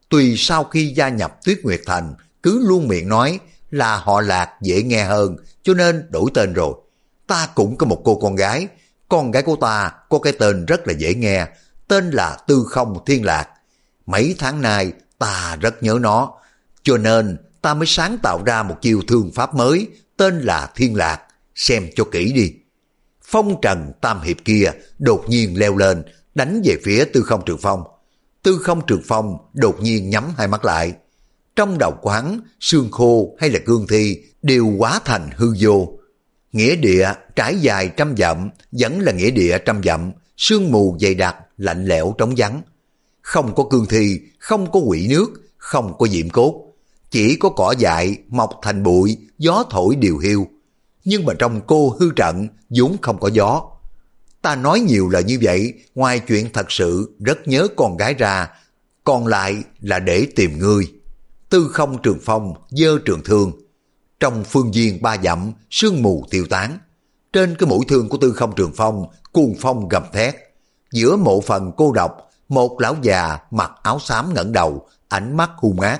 Tuy sau khi gia nhập Tuyết Nguyệt Thành, cứ luôn miệng nói là họ Lạc dễ nghe hơn, cho nên đổi tên rồi. Ta cũng có một cô con gái, con gái của ta có cái tên rất là dễ nghe, tên là Tư Không Thiên Lạc. Mấy tháng nay ta rất nhớ nó, cho nên ta mới sáng tạo ra một chiêu thương pháp mới, tên là Thiên Lạc, xem cho kỹ đi. Phong trần tam hiệp kia đột nhiên leo lên, đánh về phía Tư Không Trường Phong. Tư Không Trường Phong đột nhiên nhắm hai mắt lại. Trong đầu của hắn, xương khô hay là cương thi đều hóa thành hư vô. Nghĩa địa trải dài trăm dặm vẫn là nghĩa địa trăm dặm, sương mù dày đặc, lạnh lẽo trống vắng. Không có cương thi, không có quỷ nước, không có diệm cốt, chỉ có cỏ dại mọc thành bụi, gió thổi điều hiu. Nhưng mà trong cô hư trận vốn không có gió. Ta nói nhiều lời như vậy, ngoài chuyện thật sự rất nhớ con gái ra, còn lại là để tìm ngươi. Tư Không Trường Phong giơ trường thương. Trong phương viên ba dặm, sương mù tiêu tán. Trên cái mũi thương của Tư Không Trường Phong, cuồng phong gầm thét. Giữa mộ phần cô độc, một lão già mặc áo xám ngẩng đầu, ánh mắt hung ác.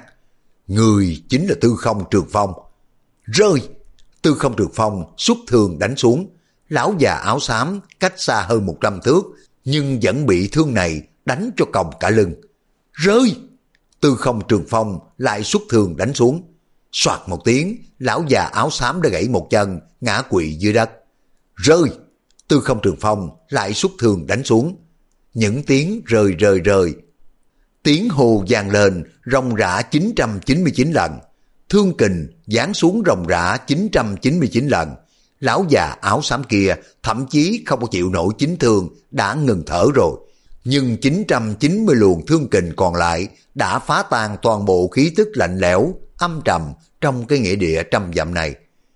Người chính là Tư Không Trường Phong. Rơi! Tư Không Trường Phong xuất thương đánh xuống. Lão già áo xám cách xa hơn một trăm thước, nhưng vẫn bị thương này đánh cho còng cả lưng. Rơi! Tư Không Trường Phong lại xuất thương đánh xuống. Soạt một tiếng, lão già áo xám đã gãy một chân, ngã quỵ dưới đất. Rơi! Tư Không Trường Phong lại xuất thương đánh xuống. Những tiếng rời rời rời. Tiếng hô vang lên ròng rã chín trăm chín mươi chín lần. Thương kình giáng xuống ròng rã chín trăm chín mươi chín lần. Lão già áo xám kia thậm chí không có chịu nổi chính thương, đã ngừng thở rồi. Nhưng chín trăm chín mươi luồng thương kình còn lại đã phá tan toàn bộ khí tức lạnh lẽo, âm trầm trong cái nghĩa địa trăm dặm này.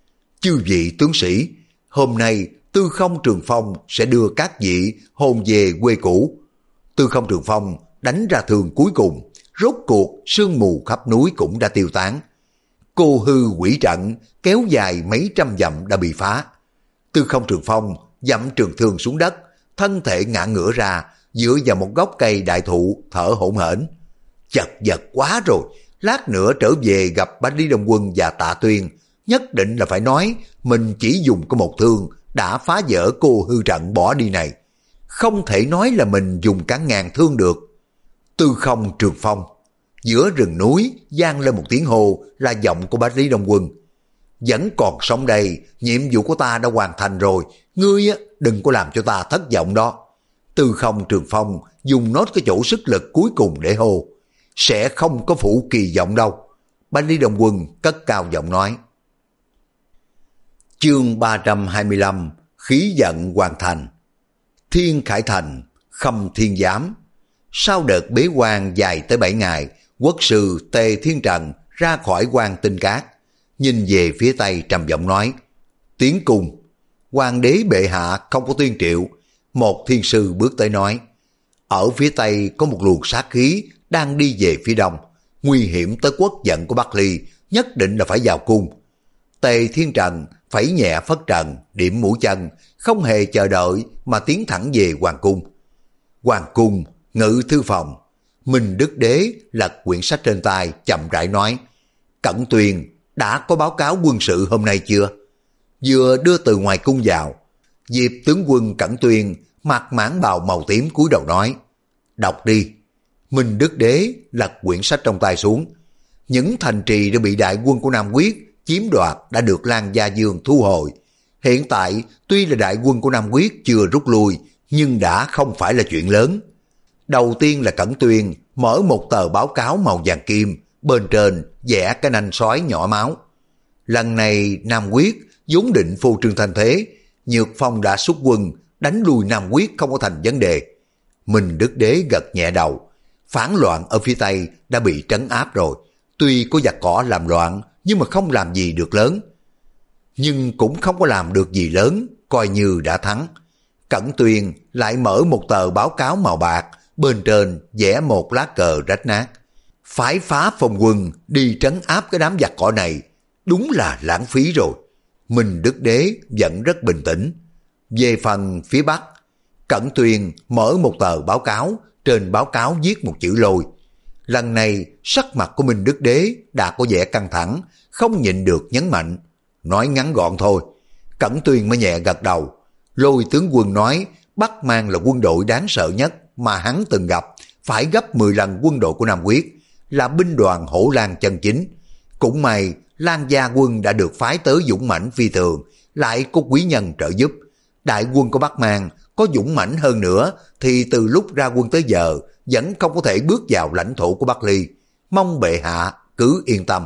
Chư vị tướng sĩ, hôm nay Tư Không Trường Phong sẽ đưa các vị hồn về quê cũ. Tư Không Trường Phong đánh ra thương cuối cùng, rốt cuộc sương mù khắp núi cũng đã tiêu tán. Cô hư quỷ trận kéo dài mấy trăm dặm đã bị phá. Tư Không Trường Phong dặm trường thương xuống đất, thân thể ngã ngửa ra, dựa vào một gốc cây đại thụ thở hổn hển. Chật vật quá rồi, lát nữa trở về gặp Bách Lý Đông Quân và Tạ Tuyên, nhất định là phải nói mình chỉ dùng có một thương đã phá vỡ cô hư trận bỏ đi này. Không thể nói là mình dùng cả ngàn thương được. Tư Không Trường Phong. Giữa rừng núi vang lên một tiếng hô là giọng của Bách Lý Đông Quân. Vẫn còn sống đây, nhiệm vụ của ta đã hoàn thành rồi, ngươi đừng có làm cho ta thất vọng đó. Tư Không Trường Phong dùng nốt cái chỗ sức lực cuối cùng để hô. Sẽ không có phụ kỳ vọng đâu. Bách Lý Đông Quân cất cao giọng nói. Chương ba trăm hai mươi lăm, khí giận hoàn thành. Thiên Khải Thành, Khâm Thiên Giám. Sau đợt bế quan dài tới bảy ngày, quốc sư Tề Thiên Trần ra khỏi quan Tinh Cát, nhìn về phía tây trầm giọng nói. Tiến cung. Hoàng đế bệ hạ không có tuyên triệu. Một thiên sư bước tới nói. Ở phía tây có một luồng sát khí đang đi về phía đông, nguy hiểm tới quốc vận của Bắc Ly, nhất định là phải vào cung. Tề Thiên Trần phẩy nhẹ phất trần, điểm mũi chân, không hề chờ đợi mà tiến thẳng về hoàng cung. Hoàng cung, ngự thư phòng. Minh Đức Đế lật quyển sách trên tay, chậm rãi nói. Cẩn Tuyền đã có báo cáo quân sự hôm nay chưa? Vừa đưa từ ngoài cung vào, Diệp tướng quân Cẩn Tuyền mặc mãng bào màu tím cúi đầu nói. Đọc đi. Minh Đức Đế lật quyển sách trong tay xuống. Những thành trì đã bị đại quân của Nam Quyết chiếm đoạt đã được Lan Gia Dương thu hồi. Hiện tại tuy là đại quân của Nam Quyết chưa rút lui, nhưng đã không phải là chuyện lớn. Đầu tiên là Cẩn Tuyền mở một tờ báo cáo màu vàng kim, bên trên vẽ cái nanh sói nhỏ máu. Lần này Nam Quyết vốn định phô trương thanh thế, Nhược Phong đã xuất quân đánh lui Nam Quyết không có thành vấn đề. Minh Đức Đế gật nhẹ đầu. Phản loạn ở phía Tây đã bị trấn áp rồi. Tuy có giặc cỏ làm loạn, nhưng mà không làm gì được lớn. Nhưng cũng không có làm được gì lớn, coi như đã thắng. Cẩn Tuyền lại mở một tờ báo cáo màu bạc, bên trên vẽ một lá cờ rách nát. Phải phá phòng quân đi trấn áp cái đám giặc cỏ này, đúng là lãng phí rồi. Minh Đức Đế vẫn rất bình tĩnh. Về phần phía Bắc, Cẩn Tuyền mở một tờ báo cáo, trên báo cáo viết một chữ lôi. Lần này sắc mặt của Minh Đức Đế đã có vẻ căng thẳng, không nhịn được nhấn mạnh. Nói ngắn gọn thôi. Cẩn Tuyền mới nhẹ gật đầu. Lôi tướng quân nói Bắc Mang là quân đội đáng sợ nhất mà hắn từng gặp, phải gấp mười lần quân đội của Nam Quyết, là binh đoàn Hổ Lan chân chính. Cũng may Lan gia quân đã được phái tới dũng mãnh phi thường, lại có quý nhân trợ giúp. Đại quân của Bắc Mang có dũng mãnh hơn nữa thì từ lúc ra quân tới giờ vẫn không có thể bước vào lãnh thổ của Bắc Ly. Mong bệ hạ cứ yên tâm.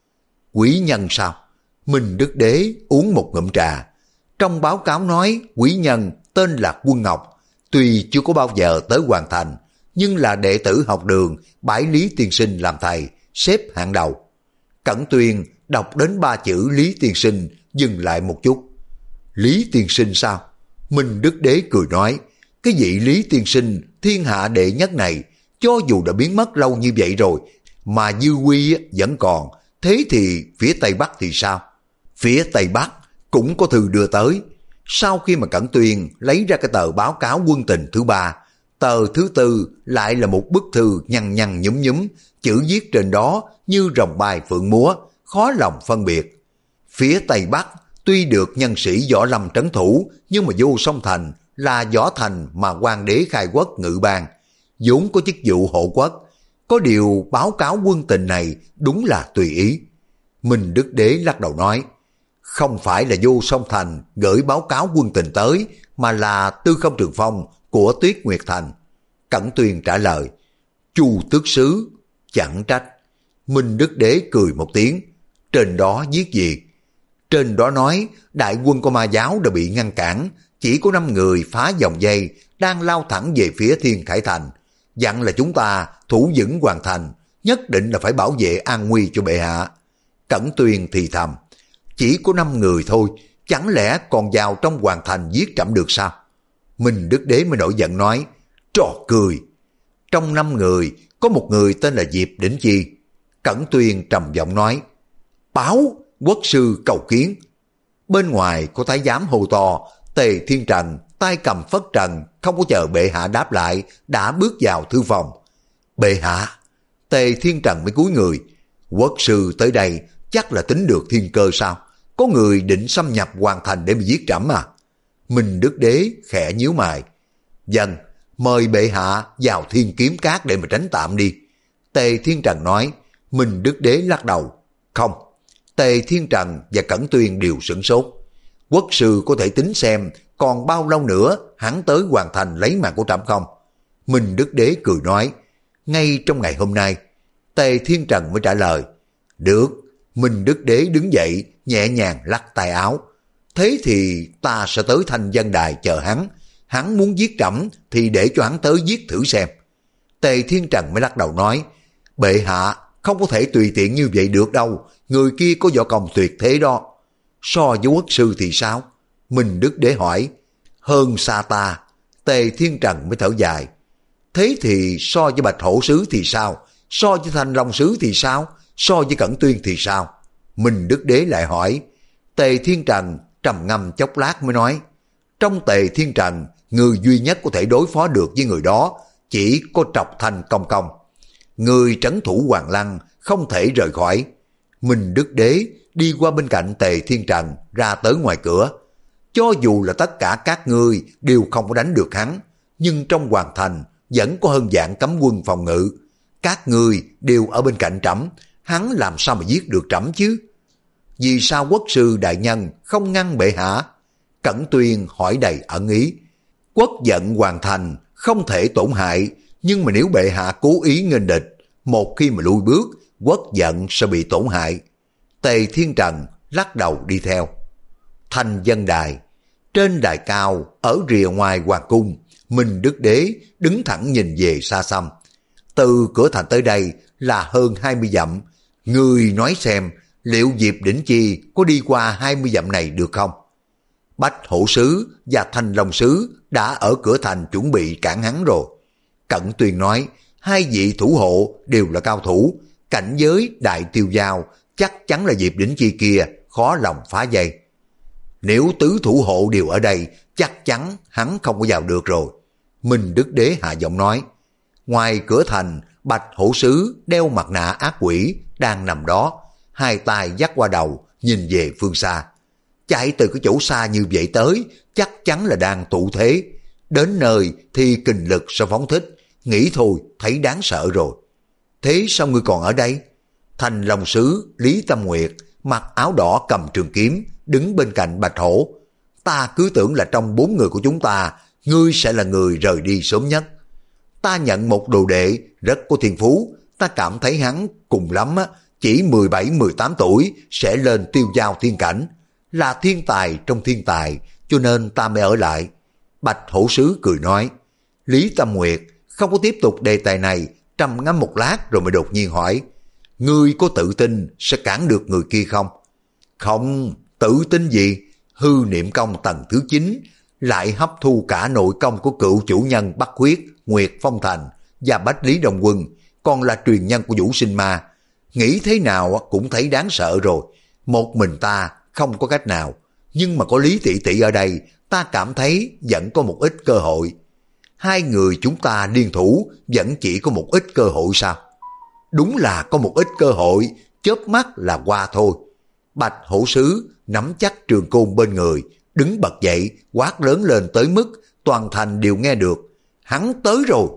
Quý nhân sao? Minh Đức Đế uống một ngụm trà. Trong báo cáo nói quý nhân tên là Quân Ngọc, tuy chưa có bao giờ tới Hoàng Thành, nhưng là đệ tử học đường bái Lý Tiên Sinh làm thầy, xếp hạng đầu. Cẩn Tuyền đọc đến ba chữ Lý Tiên Sinh, dừng lại một chút. Lý Tiên Sinh sao? Minh Đức Đế cười nói, cái vị Lý Tiên Sinh thiên hạ đệ nhất này, cho dù đã biến mất lâu như vậy rồi, mà dư quy vẫn còn, thế thì phía Tây Bắc thì sao? Phía Tây Bắc cũng có thư đưa tới. Sau khi mà Cẩn Tuyền lấy ra cái tờ báo cáo quân tình thứ ba, tờ thứ tư lại là một bức thư nhăn nhăn nhúm nhúm, chữ viết trên đó như rồng bay phượng múa, khó lòng phân biệt. Phía Tây Bắc tuy được nhân sĩ võ lâm trấn thủ, nhưng mà vô song thành là võ thành mà hoàng đế khai quốc ngự bang, vốn có chức vụ hộ quốc. Có điều báo cáo quân tình này đúng là tùy ý. Minh Đức Đế lắc đầu nói, không phải là vô song thành gửi báo cáo quân tình tới, mà là Tư Không Trường Phong của Tuyết Nguyệt Thành. Cẩn Tuyền trả lời, Chu tước sứ, chẳng trách. Minh Đức Đế cười một tiếng, trên đó viết gì? Trên đó nói đại quân của ma giáo đã bị ngăn cản, chỉ có năm người phá vòng dây đang lao thẳng về phía Thiên Khải Thành, dặn là chúng ta thủ vững hoàn thành, nhất định là phải bảo vệ an nguy cho bệ hạ. Cẩn Tuyền thì thầm, chỉ có năm người thôi, chẳng lẽ còn vào trong hoàng thành giết trẫm được sao? Minh Đức Đế mới nổi giận nói, trò cười. Trong năm người có một người tên là Diệp Đỉnh Chi. Cẩn Tuyền trầm giọng nói, báo quốc sư cầu kiến. Bên ngoài có thái giám hô to, Tề Thiên Trần tay cầm phất trần, không có chờ bệ hạ đáp lại, đã bước vào thư phòng. Bệ hạ. Tề Thiên Trần mới cúi người, quốc sư tới đây chắc là tính được thiên cơ sao? Có người định xâm nhập hoàn thành để mà giết trẫm à? Minh Đức Đế khẽ nhíu mày. Dân, mời bệ hạ vào Thiên Kiếm Cát để mà tránh tạm đi. Tề Thiên Trần nói. Minh Đức Đế lắc đầu. Không. Tề Thiên Trần và Cẩn Tuyền đều sửng sốt. Quốc sư có thể tính xem còn bao lâu nữa hắn tới hoàn thành lấy mạng của trẫm không? Minh Đức Đế cười nói, ngay trong ngày hôm nay. Tề Thiên Trần mới trả lời, được. Minh Đức Đế đứng dậy, nhẹ nhàng lắc tay áo. Thế thì ta sẽ tới Thanh Vân Đài chờ hắn. Hắn muốn giết trẫm thì để cho hắn tới giết thử xem. Tề Thiên Trần mới lắc đầu nói, bệ hạ không có thể tùy tiện như vậy được đâu, người kia có võ công tuyệt thế đó. So với quốc sư thì sao? Minh Đức Đế hỏi. Hơn xa ta. Tề Thiên Trần mới thở dài. Thế thì so với Bạch Hổ Sứ thì sao? So với Thanh Long Sứ thì sao? So với Cẩn Tuyên thì sao? Minh Đức Đế lại hỏi. Tề Thiên Trần trầm ngâm chốc lát mới nói, trong Tề Thiên Trần, người duy nhất có thể đối phó được với người đó chỉ có Trọc Thanh Công Công. Người trấn thủ Hoàng Lăng không thể rời khỏi. Minh Đức Đế đi qua bên cạnh Tề Thiên Trần ra tới ngoài cửa. Cho dù là tất cả các ngươi đều không có đánh được hắn, nhưng trong hoàng thành vẫn có hơn vạn cấm quân phòng ngự. Các ngươi đều ở bên cạnh trẫm, hắn làm sao mà giết được trẫm chứ? Vì sao quốc sư đại nhân không ngăn bệ hạ? Cẩn Tuyên hỏi đầy ẩn ý. Quốc vận hoàn thành không thể tổn hại, nhưng mà nếu bệ hạ cố ý nghênh địch, một khi mà lui bước, quốc vận sẽ bị tổn hại. Tề Thiên Trần lắc đầu đi theo. Thanh Vân Đài, trên đài cao ở rìa ngoài hoàng cung, Minh Đức Đế đứng thẳng nhìn về xa xăm. Từ cửa thành tới đây là hơn hai mươi dặm. Người nói xem liệu Diệp Đỉnh Chi có đi qua hai mươi dặm này được không? Bách Hổ Sứ và Thanh Long Sứ đã ở cửa thành chuẩn bị cản hắn rồi. Cẩn Tuyền nói, hai vị thủ hộ đều là cao thủ, cảnh giới đại tiêu giao, chắc chắn là Diệp Đỉnh Chi kia khó lòng phá dây. Nếu tứ thủ hộ đều ở đây, chắc chắn hắn không có vào được rồi. Minh Đức Đế hạ giọng nói. Ngoài cửa thành, Bạch hổ sứ đeo mặt nạ ác quỷ đang nằm đó, hai tay dắt qua đầu, nhìn về phương xa. Chạy từ cái chỗ xa như vậy tới, chắc chắn là đang tụ thế. Đến nơi thì kình lực sẽ phóng thích, nghĩ thôi thấy đáng sợ rồi. Thế sao ngươi còn ở đây? Thành Long sứ Lý Tâm Nguyệt mặc áo đỏ cầm trường kiếm, đứng bên cạnh Bạch hổ. Ta cứ tưởng là trong bốn người của chúng ta, ngươi sẽ là người rời đi sớm nhất. Ta nhận một đồ đệ rất có thiên phú, ta cảm thấy hắn cùng lắm á, chỉ mười bảy mười tám tuổi sẽ lên tiêu giao thiên cảnh, là thiên tài trong thiên tài, cho nên ta mới ở lại. Bạch hổ sứ cười nói. Lý Tâm Nguyệt không có tiếp tục đề tài này, trầm ngâm một lát rồi mới đột nhiên hỏi, ngươi có tự tin sẽ cản được người kia không? Không, tự tin gì? Hư niệm công tầng thứ chín, lại hấp thu cả nội công của cựu chủ nhân Bắc Huyết, Nguyệt Phong Thành và Bách Lý Đồng Quân, còn là truyền nhân của Vũ Sinh Ma. Nghĩ thế nào cũng thấy đáng sợ rồi. Một mình ta không có cách nào, nhưng mà có Lý tỷ tỷ ở đây, ta cảm thấy vẫn có một ít cơ hội. Hai người chúng ta liên thủ vẫn chỉ có một ít cơ hội sao? Đúng là có một ít cơ hội, chớp mắt là qua thôi. Bạch hổ sứ nắm chắc trường côn bên người, đứng bật dậy, quát lớn lên tới mức toàn thành đều nghe được. Hắn tới rồi.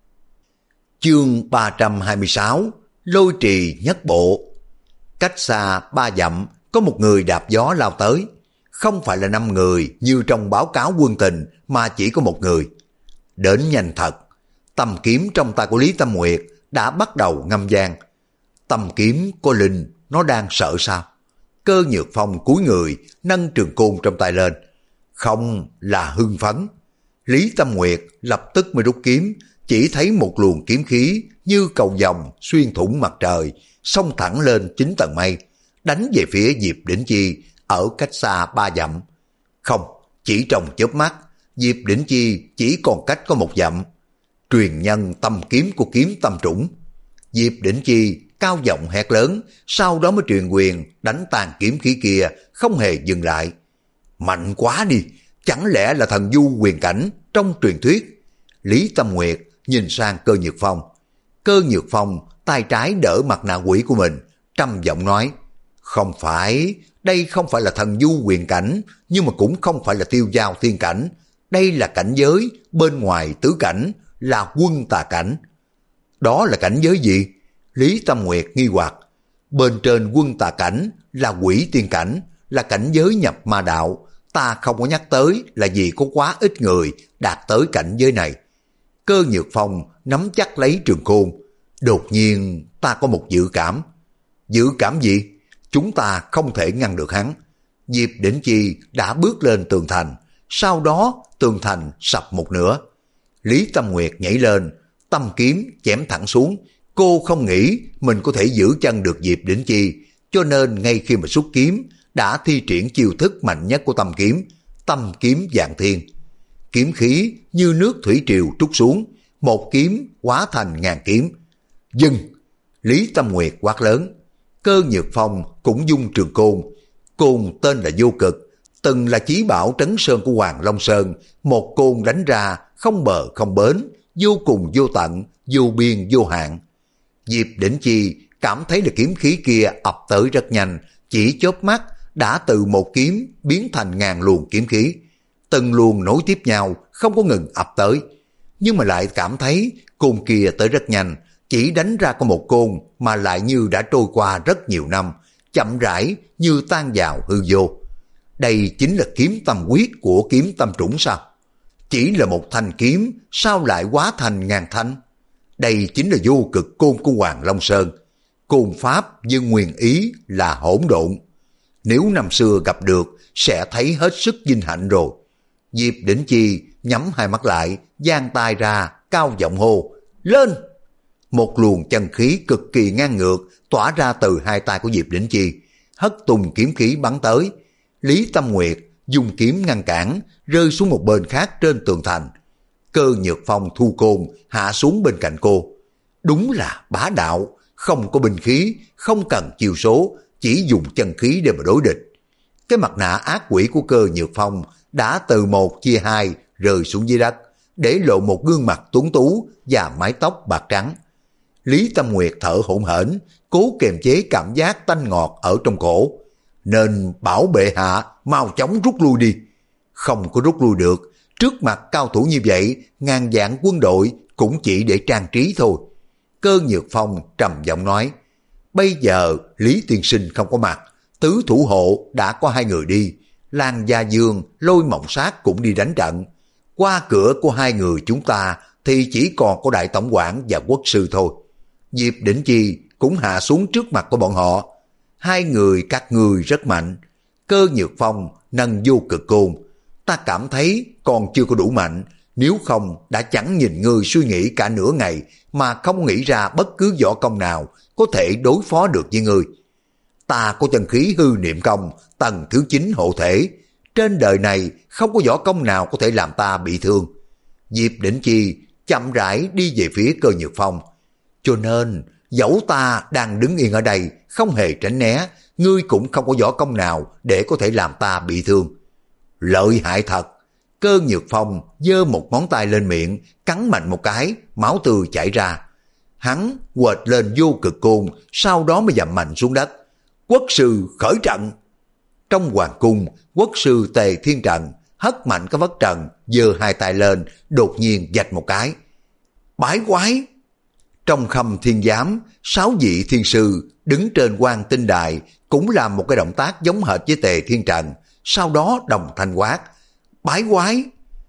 Chương ba trăm hai mươi sáu, Lôi trì nhất bộ. Cách xa ba dặm, có một người đạp gió lao tới. Không phải là năm người như trong báo cáo quân tình, mà chỉ có một người. Đến nhanh thật. Tầm kiếm trong tay của Lý Tâm Nguyệt đã bắt đầu ngâm vang. Tầm kiếm có linh, nó đang sợ sao? Cơ Nhược Phong cúi người, nâng trường côn trong tay lên. Không là hưng phấn. Lý Tâm Nguyệt lập tức mới rút kiếm, chỉ thấy một luồng kiếm khí như cầu vồng xuyên thủng mặt trời, xông thẳng lên chín tầng mây, đánh về phía Diệp Đỉnh Chi ở cách xa ba dặm. Không, chỉ trong chớp mắt, Diệp Đỉnh Chi chỉ còn cách có một dặm. Truyền nhân tâm kiếm của kiếm tâm trũng. Diệp Đỉnh Chi cao giọng hét lớn, sau đó mới truyền quyền đánh tan kiếm khí kia, không hề dừng lại. Mạnh quá đi, chẳng lẽ là thần du quyền cảnh trong truyền thuyết? Lý Tâm Nguyệt nhìn sang Cơ Nhược Phong. Cơ Nhược Phong tay trái đỡ mặt nạ quỷ của mình, trầm giọng nói, không phải, đây không phải là thần du quyền cảnh, nhưng mà cũng không phải là tiêu giao thiên cảnh. Đây là cảnh giới bên ngoài tứ cảnh, là quân tà cảnh. Đó là cảnh giới gì? Lý Tâm Nguyệt nghi hoặc. Bên trên quân tà cảnh là quỷ tiên cảnh, là cảnh giới nhập ma đạo. Ta không có nhắc tới là vì có quá ít người đạt tới cảnh giới này. Cơ Nhược Phong nắm chắc lấy trường côn. Đột nhiên ta có một dự cảm. Dự cảm gì? Chúng ta không thể ngăn được hắn. Diệp Đỉnh Chi đã bước lên tường thành, sau đó tường thành sập một nửa. Lý Tâm Nguyệt nhảy lên, tâm kiếm chém thẳng xuống. Cô không nghĩ mình có thể giữ chân được Diệp Đỉnh Chi, cho nên ngay khi mà xuất kiếm đã thi triển chiêu thức mạnh nhất của tâm kiếm, tâm kiếm vạn thiên. Kiếm khí như nước thủy triều trút xuống, một kiếm hóa thành ngàn kiếm. Dừng! Lý Tâm Nguyệt quát lớn. Cơ Nhược Phong cũng dung trường côn. Côn tên là Vô Cực, từng là chí bảo trấn sơn của Hoàng Long Sơn. Một côn đánh ra không bờ không bến, vô cùng vô tận, vô biên vô hạn. Diệp Đỉnh Chi cảm thấy là kiếm khí kia ập tới rất nhanh, chỉ chớp mắt đã từ một kiếm biến thành ngàn luồng kiếm khí. Từng luồng nối tiếp nhau, không có ngừng ập tới. Nhưng mà lại cảm thấy côn kia tới rất nhanh, chỉ đánh ra có một côn mà lại như đã trôi qua rất nhiều năm, chậm rãi như tan vào hư vô. Đây chính là kiếm tâm quyết của kiếm tâm trũng sao? Chỉ là một thanh kiếm, sao lại hóa thành ngàn thanh? Đây chính là vô cực côn của Hoàng Long Sơn. Côn pháp nhưng nguyên ý là hỗn độn. Nếu năm xưa gặp được, sẽ thấy hết sức vinh hạnh rồi. Diệp Đỉnh Chi nhắm hai mắt lại, giang tay ra, cao giọng hô, lên! Một luồng chân khí cực kỳ ngang ngược tỏa ra từ hai tay của Diệp Đỉnh Chi, hất tung kiếm khí bắn tới. Lý Tâm Nguyệt dùng kiếm ngăn cản, rơi xuống một bên khác trên tường thành. Cơ Nhược Phong thu côn hạ xuống bên cạnh cô. Đúng là bá đạo, không có binh khí, không cần chiêu số, chỉ dùng chân khí để mà đối địch. Cái mặt nạ ác quỷ của Cơ Nhược Phong đã từ một chia hai rơi xuống dưới đất, để lộ một gương mặt tuấn tú và mái tóc bạc trắng. Lý Tâm Nguyệt thở hổn hển, cố kiềm chế cảm giác tanh ngọt ở trong cổ. Nên bảo bệ hạ mau chóng rút lui đi. Không có rút lui được, trước mặt cao thủ như vậy, ngàn vạn quân đội cũng chỉ để trang trí thôi. Cơ Nhược Phong trầm giọng nói, bây giờ Lý tiên sinh không có mặt, tứ thủ hộ đã có hai người đi, Lan Gia Dương, Lôi Mộng Sát cũng đi đánh trận. Qua cửa của hai người chúng ta thì chỉ còn có đại tổng quản và quốc sư thôi. Diệp Đỉnh Chi cũng hạ xuống trước mặt của bọn họ. Hai người các người rất mạnh. Cơ Nhược Phong nâng vô cực côn. Ta cảm thấy còn chưa có đủ mạnh, nếu không đã chẳng nhìn ngươi suy nghĩ cả nửa ngày mà không nghĩ ra bất cứ võ công nào có thể đối phó được với ngươi. Ta có chân khí hư niệm công tầng thứ chín hộ thể, trên đời này không có võ công nào có thể làm ta bị thương. Diệp Đỉnh Chi chậm rãi đi về phía Cơ Nhược Phong. Cho nên dẫu ta đang đứng yên ở đây không hề tránh né, ngươi cũng không có võ công nào để có thể làm ta bị thương. Lợi hại thật. Cơ Nhược Phong giơ một ngón tay lên miệng, cắn mạnh một cái, máu tươi chảy ra. Hắn quệt lên vô cực côn, sau đó mới dậm mạnh xuống đất. Quốc sư khởi trận. Trong hoàng cung, quốc sư Tề Thiên Trần hất mạnh cái vất trần, giơ hai tay lên, đột nhiên vạch một cái. Bái quái! Trong Khâm Thiên Giám, sáu vị thiên sư đứng trên quan tinh đài cũng làm một cái động tác giống hệt với Tề Thiên Trần, sau đó đồng thanh quát. Bái quái!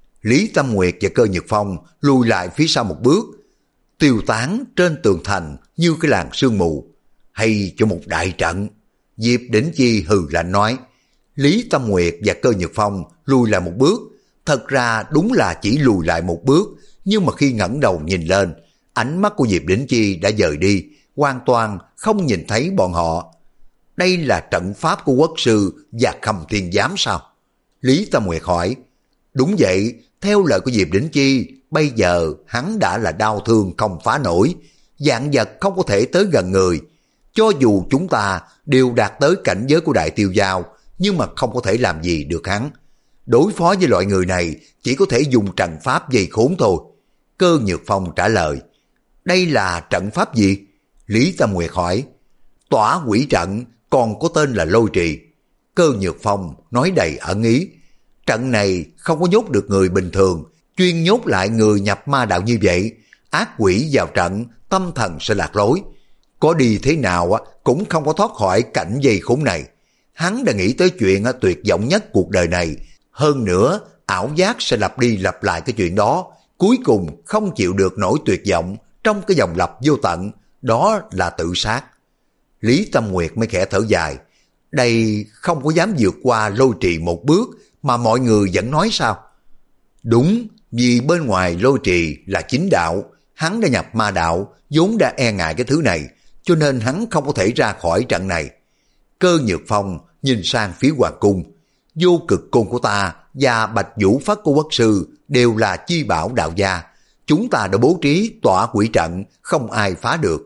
Lý Tâm Nguyệt và Cơ Nhược Phong lùi lại phía sau một bước, tiêu tán trên tường thành như cái làn sương mù. Hay cho một đại trận. Diệp Đỉnh Chi hừ lạnh nói. Lý Tâm Nguyệt và Cơ Nhược Phong lùi lại một bước. Thật ra đúng là chỉ lùi lại một bước, nhưng mà khi ngẩng đầu nhìn lên, ánh mắt của Diệp Đỉnh Chi đã dời đi, hoàn toàn không nhìn thấy bọn họ. Đây là trận pháp của quốc sư và Khâm Thiên Giám sao? Lý Tâm Nguyệt hỏi. Đúng vậy, theo lời của Diệp Đỉnh Chi, bây giờ hắn đã là đau thương không phá nổi, vạn vật không có thể tới gần người. Cho dù chúng ta đều đạt tới cảnh giới của Đại Tiêu Giao, nhưng mà không có thể làm gì được hắn. Đối phó với loại người này, chỉ có thể dùng trận pháp dày khốn thôi. Cơ Nhược Phong trả lời. Đây là trận pháp gì? Lý Tâm Nguyệt hỏi. Tỏa quỷ trận, còn có tên là Lôi Trì. Cơ Nhược Phong nói đầy ẩn ý. Trận này không có nhốt được người bình thường, chuyên nhốt lại người nhập ma đạo như vậy. Ác quỷ vào trận, tâm thần sẽ lạc lối. Có đi thế nào cũng không có thoát khỏi cảnh dây khốn này. Hắn đã nghĩ tới chuyện tuyệt vọng nhất cuộc đời này. Hơn nữa, ảo giác sẽ lặp đi lặp lại cái chuyện đó. Cuối cùng không chịu được nỗi tuyệt vọng trong cái vòng lặp vô tận, đó là tự sát. Lý Tâm Nguyệt mới khẽ thở dài. Đây không có dám vượt qua Lôi Trì một bước mà mọi người vẫn nói sao? Đúng, vì bên ngoài Lôi Trì là chính đạo, hắn đã nhập ma đạo, vốn đã e ngại cái thứ này, cho nên hắn không có thể ra khỏi trận này. Cơ Nhược Phong nhìn sang phía hoàng cung. Vô cực côn của ta và Bạch Vũ Phất của quốc sư đều là chi bảo đạo gia. Chúng ta đã bố trí tỏa quỷ trận, không ai phá được.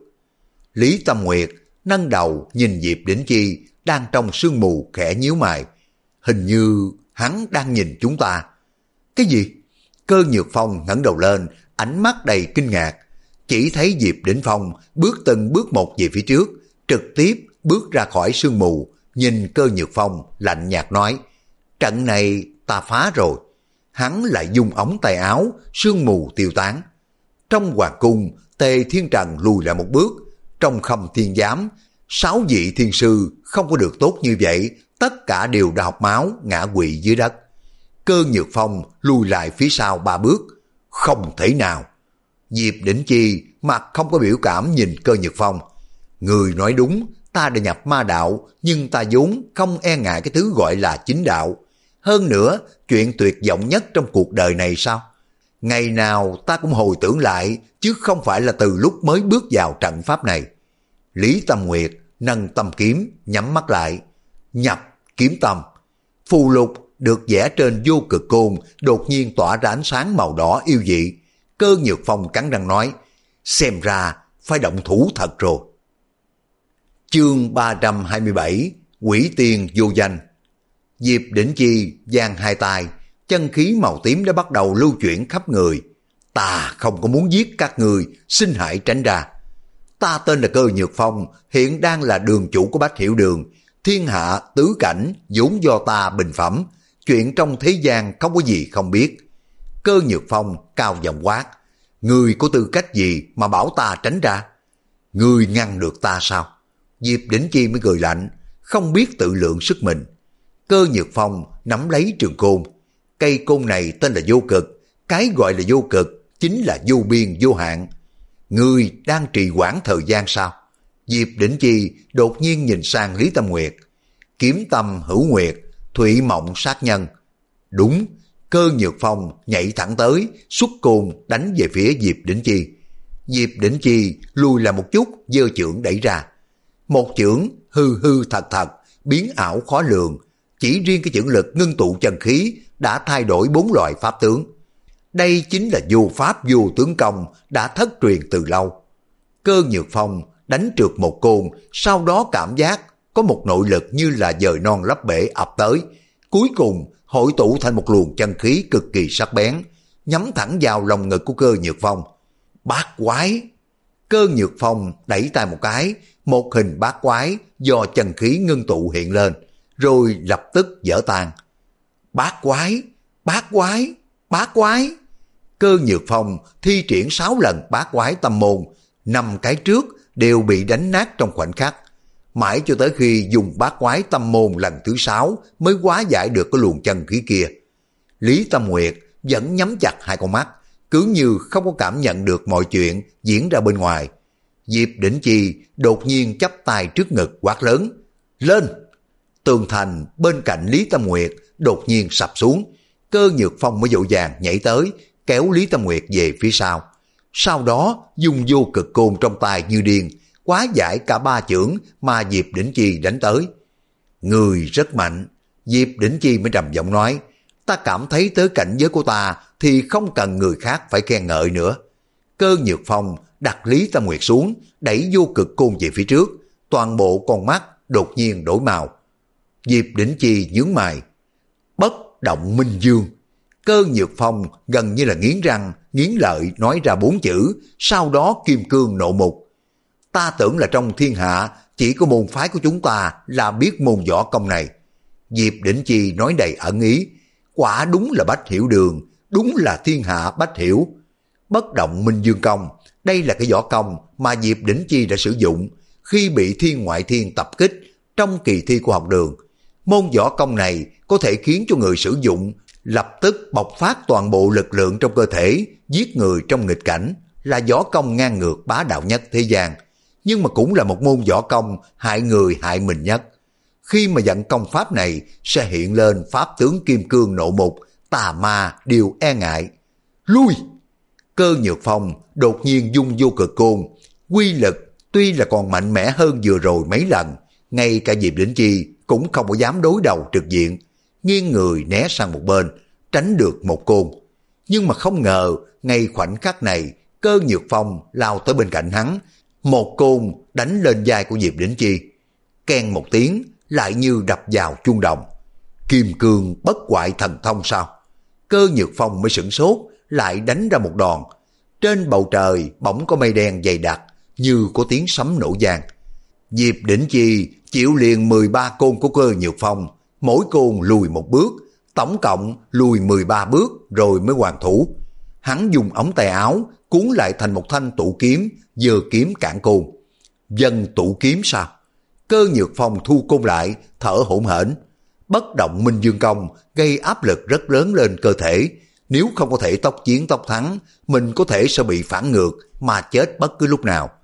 Lý Tâm Nguyệt nâng đầu nhìn Diệp Đỉnh Chi đang trong sương mù khẽ nhíu mày. Hình như hắn đang nhìn chúng ta. Cái gì? Cơ Nhược Phong ngẩng đầu lên, ánh mắt đầy kinh ngạc. Chỉ thấy Diệp Đỉnh Phong bước từng bước một về phía trước, trực tiếp bước ra khỏi sương mù, nhìn Cơ Nhược Phong lạnh nhạt nói. Trận này ta phá rồi. Hắn lại dung ống tay áo, sương mù tiêu tán. Trong hoàng cung, Tề Thiên Trần lùi lại một bước. Trong Khâm Thiên Giám, sáu vị thiên sư không có được tốt như vậy, tất cả đều đã học máu, ngã quỵ dưới đất. Cơ Nhược Phong lùi lại phía sau ba bước. Không thể nào. Diệp Đỉnh Chi mặt không có biểu cảm nhìn Cơ Nhược Phong. Người nói đúng, ta đã nhập ma đạo, nhưng ta vốn không e ngại cái thứ gọi là chính đạo. Hơn nữa, chuyện tuyệt vọng nhất trong cuộc đời này sao? Ngày nào ta cũng hồi tưởng lại, chứ không phải là từ lúc mới bước vào trận pháp này. Lý Tâm Nguyệt nâng tâm kiếm, nhắm mắt lại. Nhập kiếm tâm. Phù lục được vẽ trên vô cực côn đột nhiên tỏa ra ánh sáng màu đỏ yêu dị. Cơ Nhược Phong cắn răng nói, xem ra phải động thủ thật rồi. Chương ba trăm hai mươi bảy, Quỷ Tiên Vô Danh. Diệp Đỉnh Chi giang hai tay, chân khí màu tím đã bắt đầu lưu chuyển khắp người. Ta không có muốn giết các người, xin hãy tránh ra. Ta tên là Cơ Nhược Phong, hiện đang là đường chủ của Bách Hiểu Đường. Thiên hạ tứ cảnh vốn do ta bình phẩm, chuyện trong thế gian không có gì không biết. Cơ Nhược Phong cao giọng quát, người có tư cách gì mà bảo ta tránh ra? Người ngăn được ta sao? Diệp Đỉnh Chi mới cười lạnh, không biết tự lượng sức mình. Cơ Nhược Phong nắm lấy trường côn. Cây côn này tên là vô cực, cái gọi là vô cực chính là vô biên vô hạn. Người đang trì hoãn thời gian sao? Diệp Đỉnh Chi đột nhiên nhìn sang Lý Tâm Nguyệt. Kiếm tâm hữu nguyệt, thụy mộng sát nhân. Đúng, Cơ Nhược Phong nhảy thẳng tới, xuất côn đánh về phía Diệp Đỉnh Chi. Diệp Đỉnh Chi lùi lại một chút, giơ chưởng đẩy ra. Một chưởng hư hư thật thật, biến ảo khó lường. Chỉ riêng cái chưởng lực ngưng tụ chân khí đã thay đổi bốn loại pháp tướng. Đây chính là vô pháp vô tướng công đã thất truyền từ lâu. Cơ Nhược Phong đánh trượt một côn, sau đó cảm giác có một nội lực như là dời non lấp bể ập tới. Cuối cùng hội tụ thành một luồng chân khí cực kỳ sắc bén, nhắm thẳng vào lòng ngực của Cơ Nhược Phong. Bát quái! Cơ Nhược Phong đẩy tay một cái, một hình bát quái do chân khí ngưng tụ hiện lên, rồi lập tức vỡ tan. Bát quái! Bát quái! Bát quái! Cơ Nhược Phong thi triển sáu lần bát quái tâm môn, năm cái trước đều bị đánh nát trong khoảnh khắc. Mãi cho tới khi dùng bát quái tâm môn lần thứ sáu mới hóa giải được cái luồng chân khí kia. Lý Tâm Nguyệt vẫn nhắm chặt hai con mắt, cứ như không có cảm nhận được mọi chuyện diễn ra bên ngoài. Diệp Đỉnh Chi đột nhiên chắp tay trước ngực quát lớn, lên! Tường thành bên cạnh Lý Tâm Nguyệt đột nhiên sập xuống. Cơ Nhược Phong mới dội vàng nhảy tới, kéo Lý Tâm Nguyệt về phía sau. Sau đó dùng vô cực côn trong tay như điên, hóa giải cả ba chưởng mà Diệp Đỉnh Chi đánh tới. Người rất mạnh. Diệp Đỉnh Chi mới trầm giọng nói, ta cảm thấy tới cảnh giới của ta thì không cần người khác phải khen ngợi nữa. Cơ Nhược Phong đặt Lý Tâm Nguyệt xuống, đẩy vô cực côn về phía trước, toàn bộ con mắt đột nhiên đổi màu. Diệp Đỉnh Chi nhướng mày, bất động minh dương. Cơ Nhược Phong gần như là nghiến răng, nghiến lợi nói ra bốn chữ, sau đó kim cương nộ mục. Ta tưởng là trong thiên hạ chỉ có môn phái của chúng ta là biết môn võ công này. Diệp Đỉnh Chi nói đầy ẩn ý, quả đúng là Bách Hiểu Đường, đúng là thiên hạ Bách Hiểu. Bất động minh dương công, đây là cái võ công mà Diệp Đỉnh Chi đã sử dụng khi bị thiên ngoại thiên tập kích trong kỳ thi của học đường. Môn võ công này có thể khiến cho người sử dụng lập tức bộc phát toàn bộ lực lượng trong cơ thể, giết người trong nghịch cảnh, là võ công ngang ngược bá đạo nhất thế gian, nhưng mà cũng là một môn võ công hại người hại mình nhất. Khi mà vận công pháp này sẽ hiện lên pháp tướng kim cương nộ mục, tà ma đều e ngại. Lui! Cơ Nhược Phong đột nhiên dung vô cực côn, quy lực tuy là còn mạnh mẽ hơn vừa rồi mấy lần, ngay cả Diệp Đỉnh Chi cũng không có dám đối đầu trực diện, nghiêng người né sang một bên, tránh được một côn. Nhưng mà không ngờ, ngay khoảnh khắc này, Cơ Nhược Phong lao tới bên cạnh hắn, một côn đánh lên vai của Diệp Đỉnh Chi. Keng một tiếng, lại như đập vào chuông đồng. Kim cương bất hoại thần thông sao? Cơ Nhược Phong mới sửng sốt, lại đánh ra một đòn. Trên bầu trời bỗng có mây đen dày đặc, như có tiếng sấm nổ vang. Diệp Đỉnh Chi chịu liền mười ba côn của Cơ Nhược Phong, mỗi côn lùi một bước, tổng cộng lùi mười ba bước rồi mới hoàn thủ. Hắn dùng ống tay áo cuốn lại thành một thanh tụ kiếm, giơ kiếm cản côn. Dân tụ kiếm sao? Cơ Nhược Phong thu côn lại, thở hổn hển. Bất động minh dương công gây áp lực rất lớn lên cơ thể. Nếu không có thể tốc chiến tốc thắng, mình có thể sẽ bị phản ngược mà chết bất cứ lúc nào.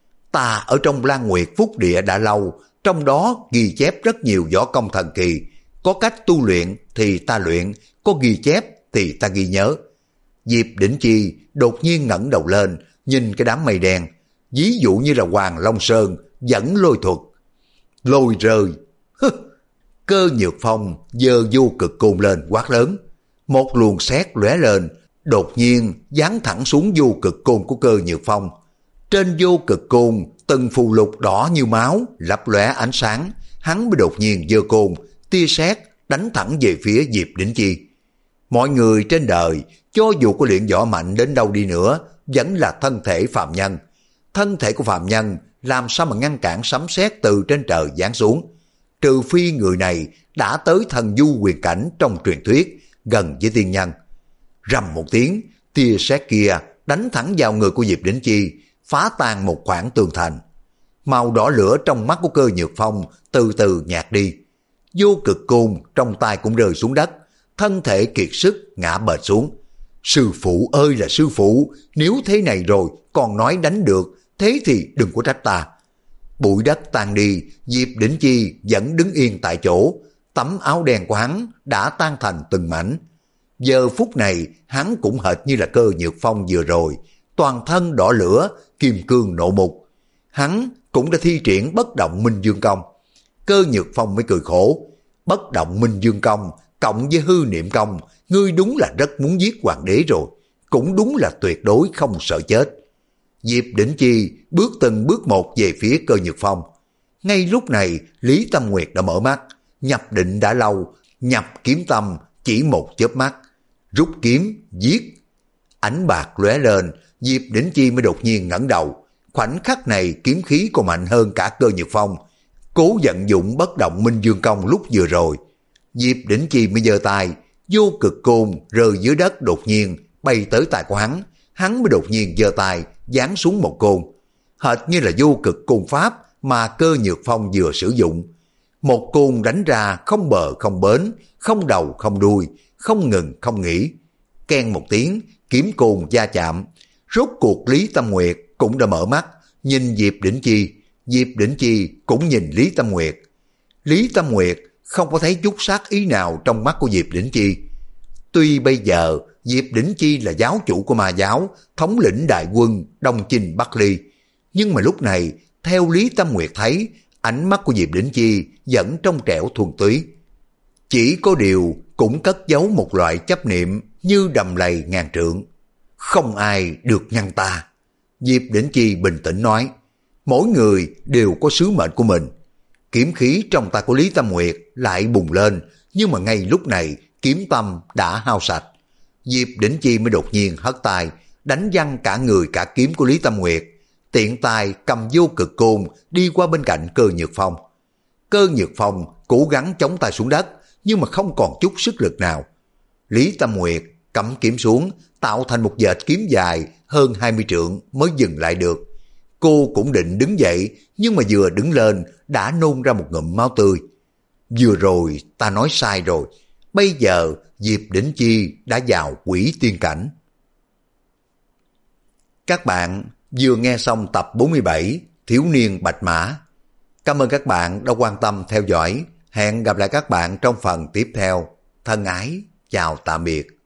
Ta ở trong Lan Nguyệt Phúc Địa đã lâu, trong đó ghi chép rất nhiều võ công thần kỳ. Có cách tu luyện thì ta luyện, có ghi chép thì ta ghi nhớ. Diệp Đỉnh Chi đột nhiên ngẩng đầu lên, nhìn cái đám mây đen, ví dụ như là Hoàng Long Sơn dẫn lôi thuật. Lôi rơi! Cơ Nhược Phong giơ vô cực côn lên quát lớn. Một luồng sét lóe lên, đột nhiên giáng thẳng xuống vô cực côn của Cơ Nhược Phong. Trên vô cực côn, từng phù lục đỏ như máu, lấp lóe ánh sáng. Hắn mới đột nhiên giơ côn, tia sét đánh thẳng về phía Diệp Đỉnh Chi. Mọi người trên đời, cho dù có luyện võ mạnh đến đâu đi nữa, vẫn là thân thể phàm nhân. thân thể của phàm nhân làm sao mà ngăn cản sấm sét từ trên trời giáng xuống, trừ phi người này đã tới thần du quyền cảnh trong truyền thuyết, gần với tiên nhân. Rầm một tiếng, tia sét kia đánh thẳng vào người của Diệp Đỉnh Chi, phá tan một khoảng tường thành. Màu đỏ lửa trong mắt của Cơ Nhược Phong từ từ nhạt đi. Vô Cực Côn trong tay cũng rơi xuống đất, thân thể kiệt sức ngã bệt xuống. Sư phụ ơi là sư phụ, nếu thế này rồi còn nói đánh được, thế thì đừng có trách ta. Bụi đất tan đi, Diệp Đỉnh Chi vẫn đứng yên tại chỗ, tấm áo đen của hắn đã tan thành từng mảnh. Giờ phút này hắn cũng hệt như là Cơ Nhược Phong vừa rồi, toàn thân đỏ lửa, kim cương nộ mục. Hắn cũng đã thi triển bất động Minh Dương Công. Cơ Nhược Phong mới cười khổ, bất động Minh Dương Công cộng với hư niệm công, ngươi đúng là rất muốn giết hoàng đế rồi, cũng đúng là tuyệt đối không sợ chết. Diệp Đỉnh Chi bước từng bước một về phía Cơ Nhược Phong. Ngay lúc này Lý Tâm Nguyệt đã mở mắt, nhập định đã lâu, nhập kiếm tâm chỉ một chớp mắt, rút kiếm giết. Ánh bạc lóe lên, Diệp Đỉnh Chi mới đột nhiên ngẩng đầu. Khoảnh khắc này kiếm khí còn mạnh hơn cả Cơ Nhược Phong, cố vận dụng bất động Minh Dương Công lúc vừa rồi. Diệp Đỉnh Chi mới giơ tay, Vô Cực Côn rơi dưới đất đột nhiên bay tới tay của hắn, hắn mới đột nhiên giơ tay giáng xuống một côn, hệt như là Vô Cực Côn pháp mà Cơ Nhược Phong vừa sử dụng. Một côn đánh ra không bờ không bến, không đầu không đuôi, không ngừng không nghỉ. Keng một tiếng, kiếm côn va chạm. Rốt cuộc Lý Tâm Nguyệt cũng đã mở mắt, nhìn Diệp Đỉnh Chi. Diệp Đỉnh Chi cũng nhìn Lý Tâm Nguyệt. Lý Tâm Nguyệt không có thấy chút sát ý nào trong mắt của Diệp Đỉnh Chi. Tuy bây giờ Diệp Đỉnh Chi là giáo chủ của ma giáo, thống lĩnh đại quân Đông Chinh Bắc Ly, nhưng mà lúc này theo Lý Tâm Nguyệt thấy, ánh mắt của Diệp Đỉnh Chi vẫn trong trẻo thuần túy. Chỉ có điều cũng cất giấu một loại chấp niệm như đầm lầy ngàn trượng. Không ai được ngăn ta. Diệp Đỉnh Chi bình tĩnh nói, mỗi người đều có sứ mệnh của mình. Kiếm khí trong tay của Lý Tâm Nguyệt lại bùng lên, nhưng mà ngay lúc này kiếm tâm đã hao sạch. Diệp Đỉnh Chi mới đột nhiên hất tay, đánh văng cả người cả kiếm của Lý Tâm Nguyệt, tiện tay cầm Vô Cực Côn đi qua bên cạnh Cơ Nhược Phong. Cơ Nhược Phong cố gắng chống tay xuống đất, nhưng mà không còn chút sức lực nào. Lý Tâm Nguyệt cắm kiếm xuống, tạo thành một vệt kiếm dài hơn hai mươi trượng mới dừng lại được. Cô cũng định đứng dậy, nhưng mà vừa đứng lên đã nôn ra một ngụm máu tươi. Vừa rồi ta nói sai rồi, bây giờ Diệp Đỉnh Chi đã vào quỷ tiên cảnh. Các bạn vừa nghe xong tập bốn mươi bảy Thiếu niên Bạch Mã. Cảm ơn các bạn đã quan tâm theo dõi. Hẹn gặp lại các bạn trong phần tiếp theo. Thân ái, chào tạm biệt.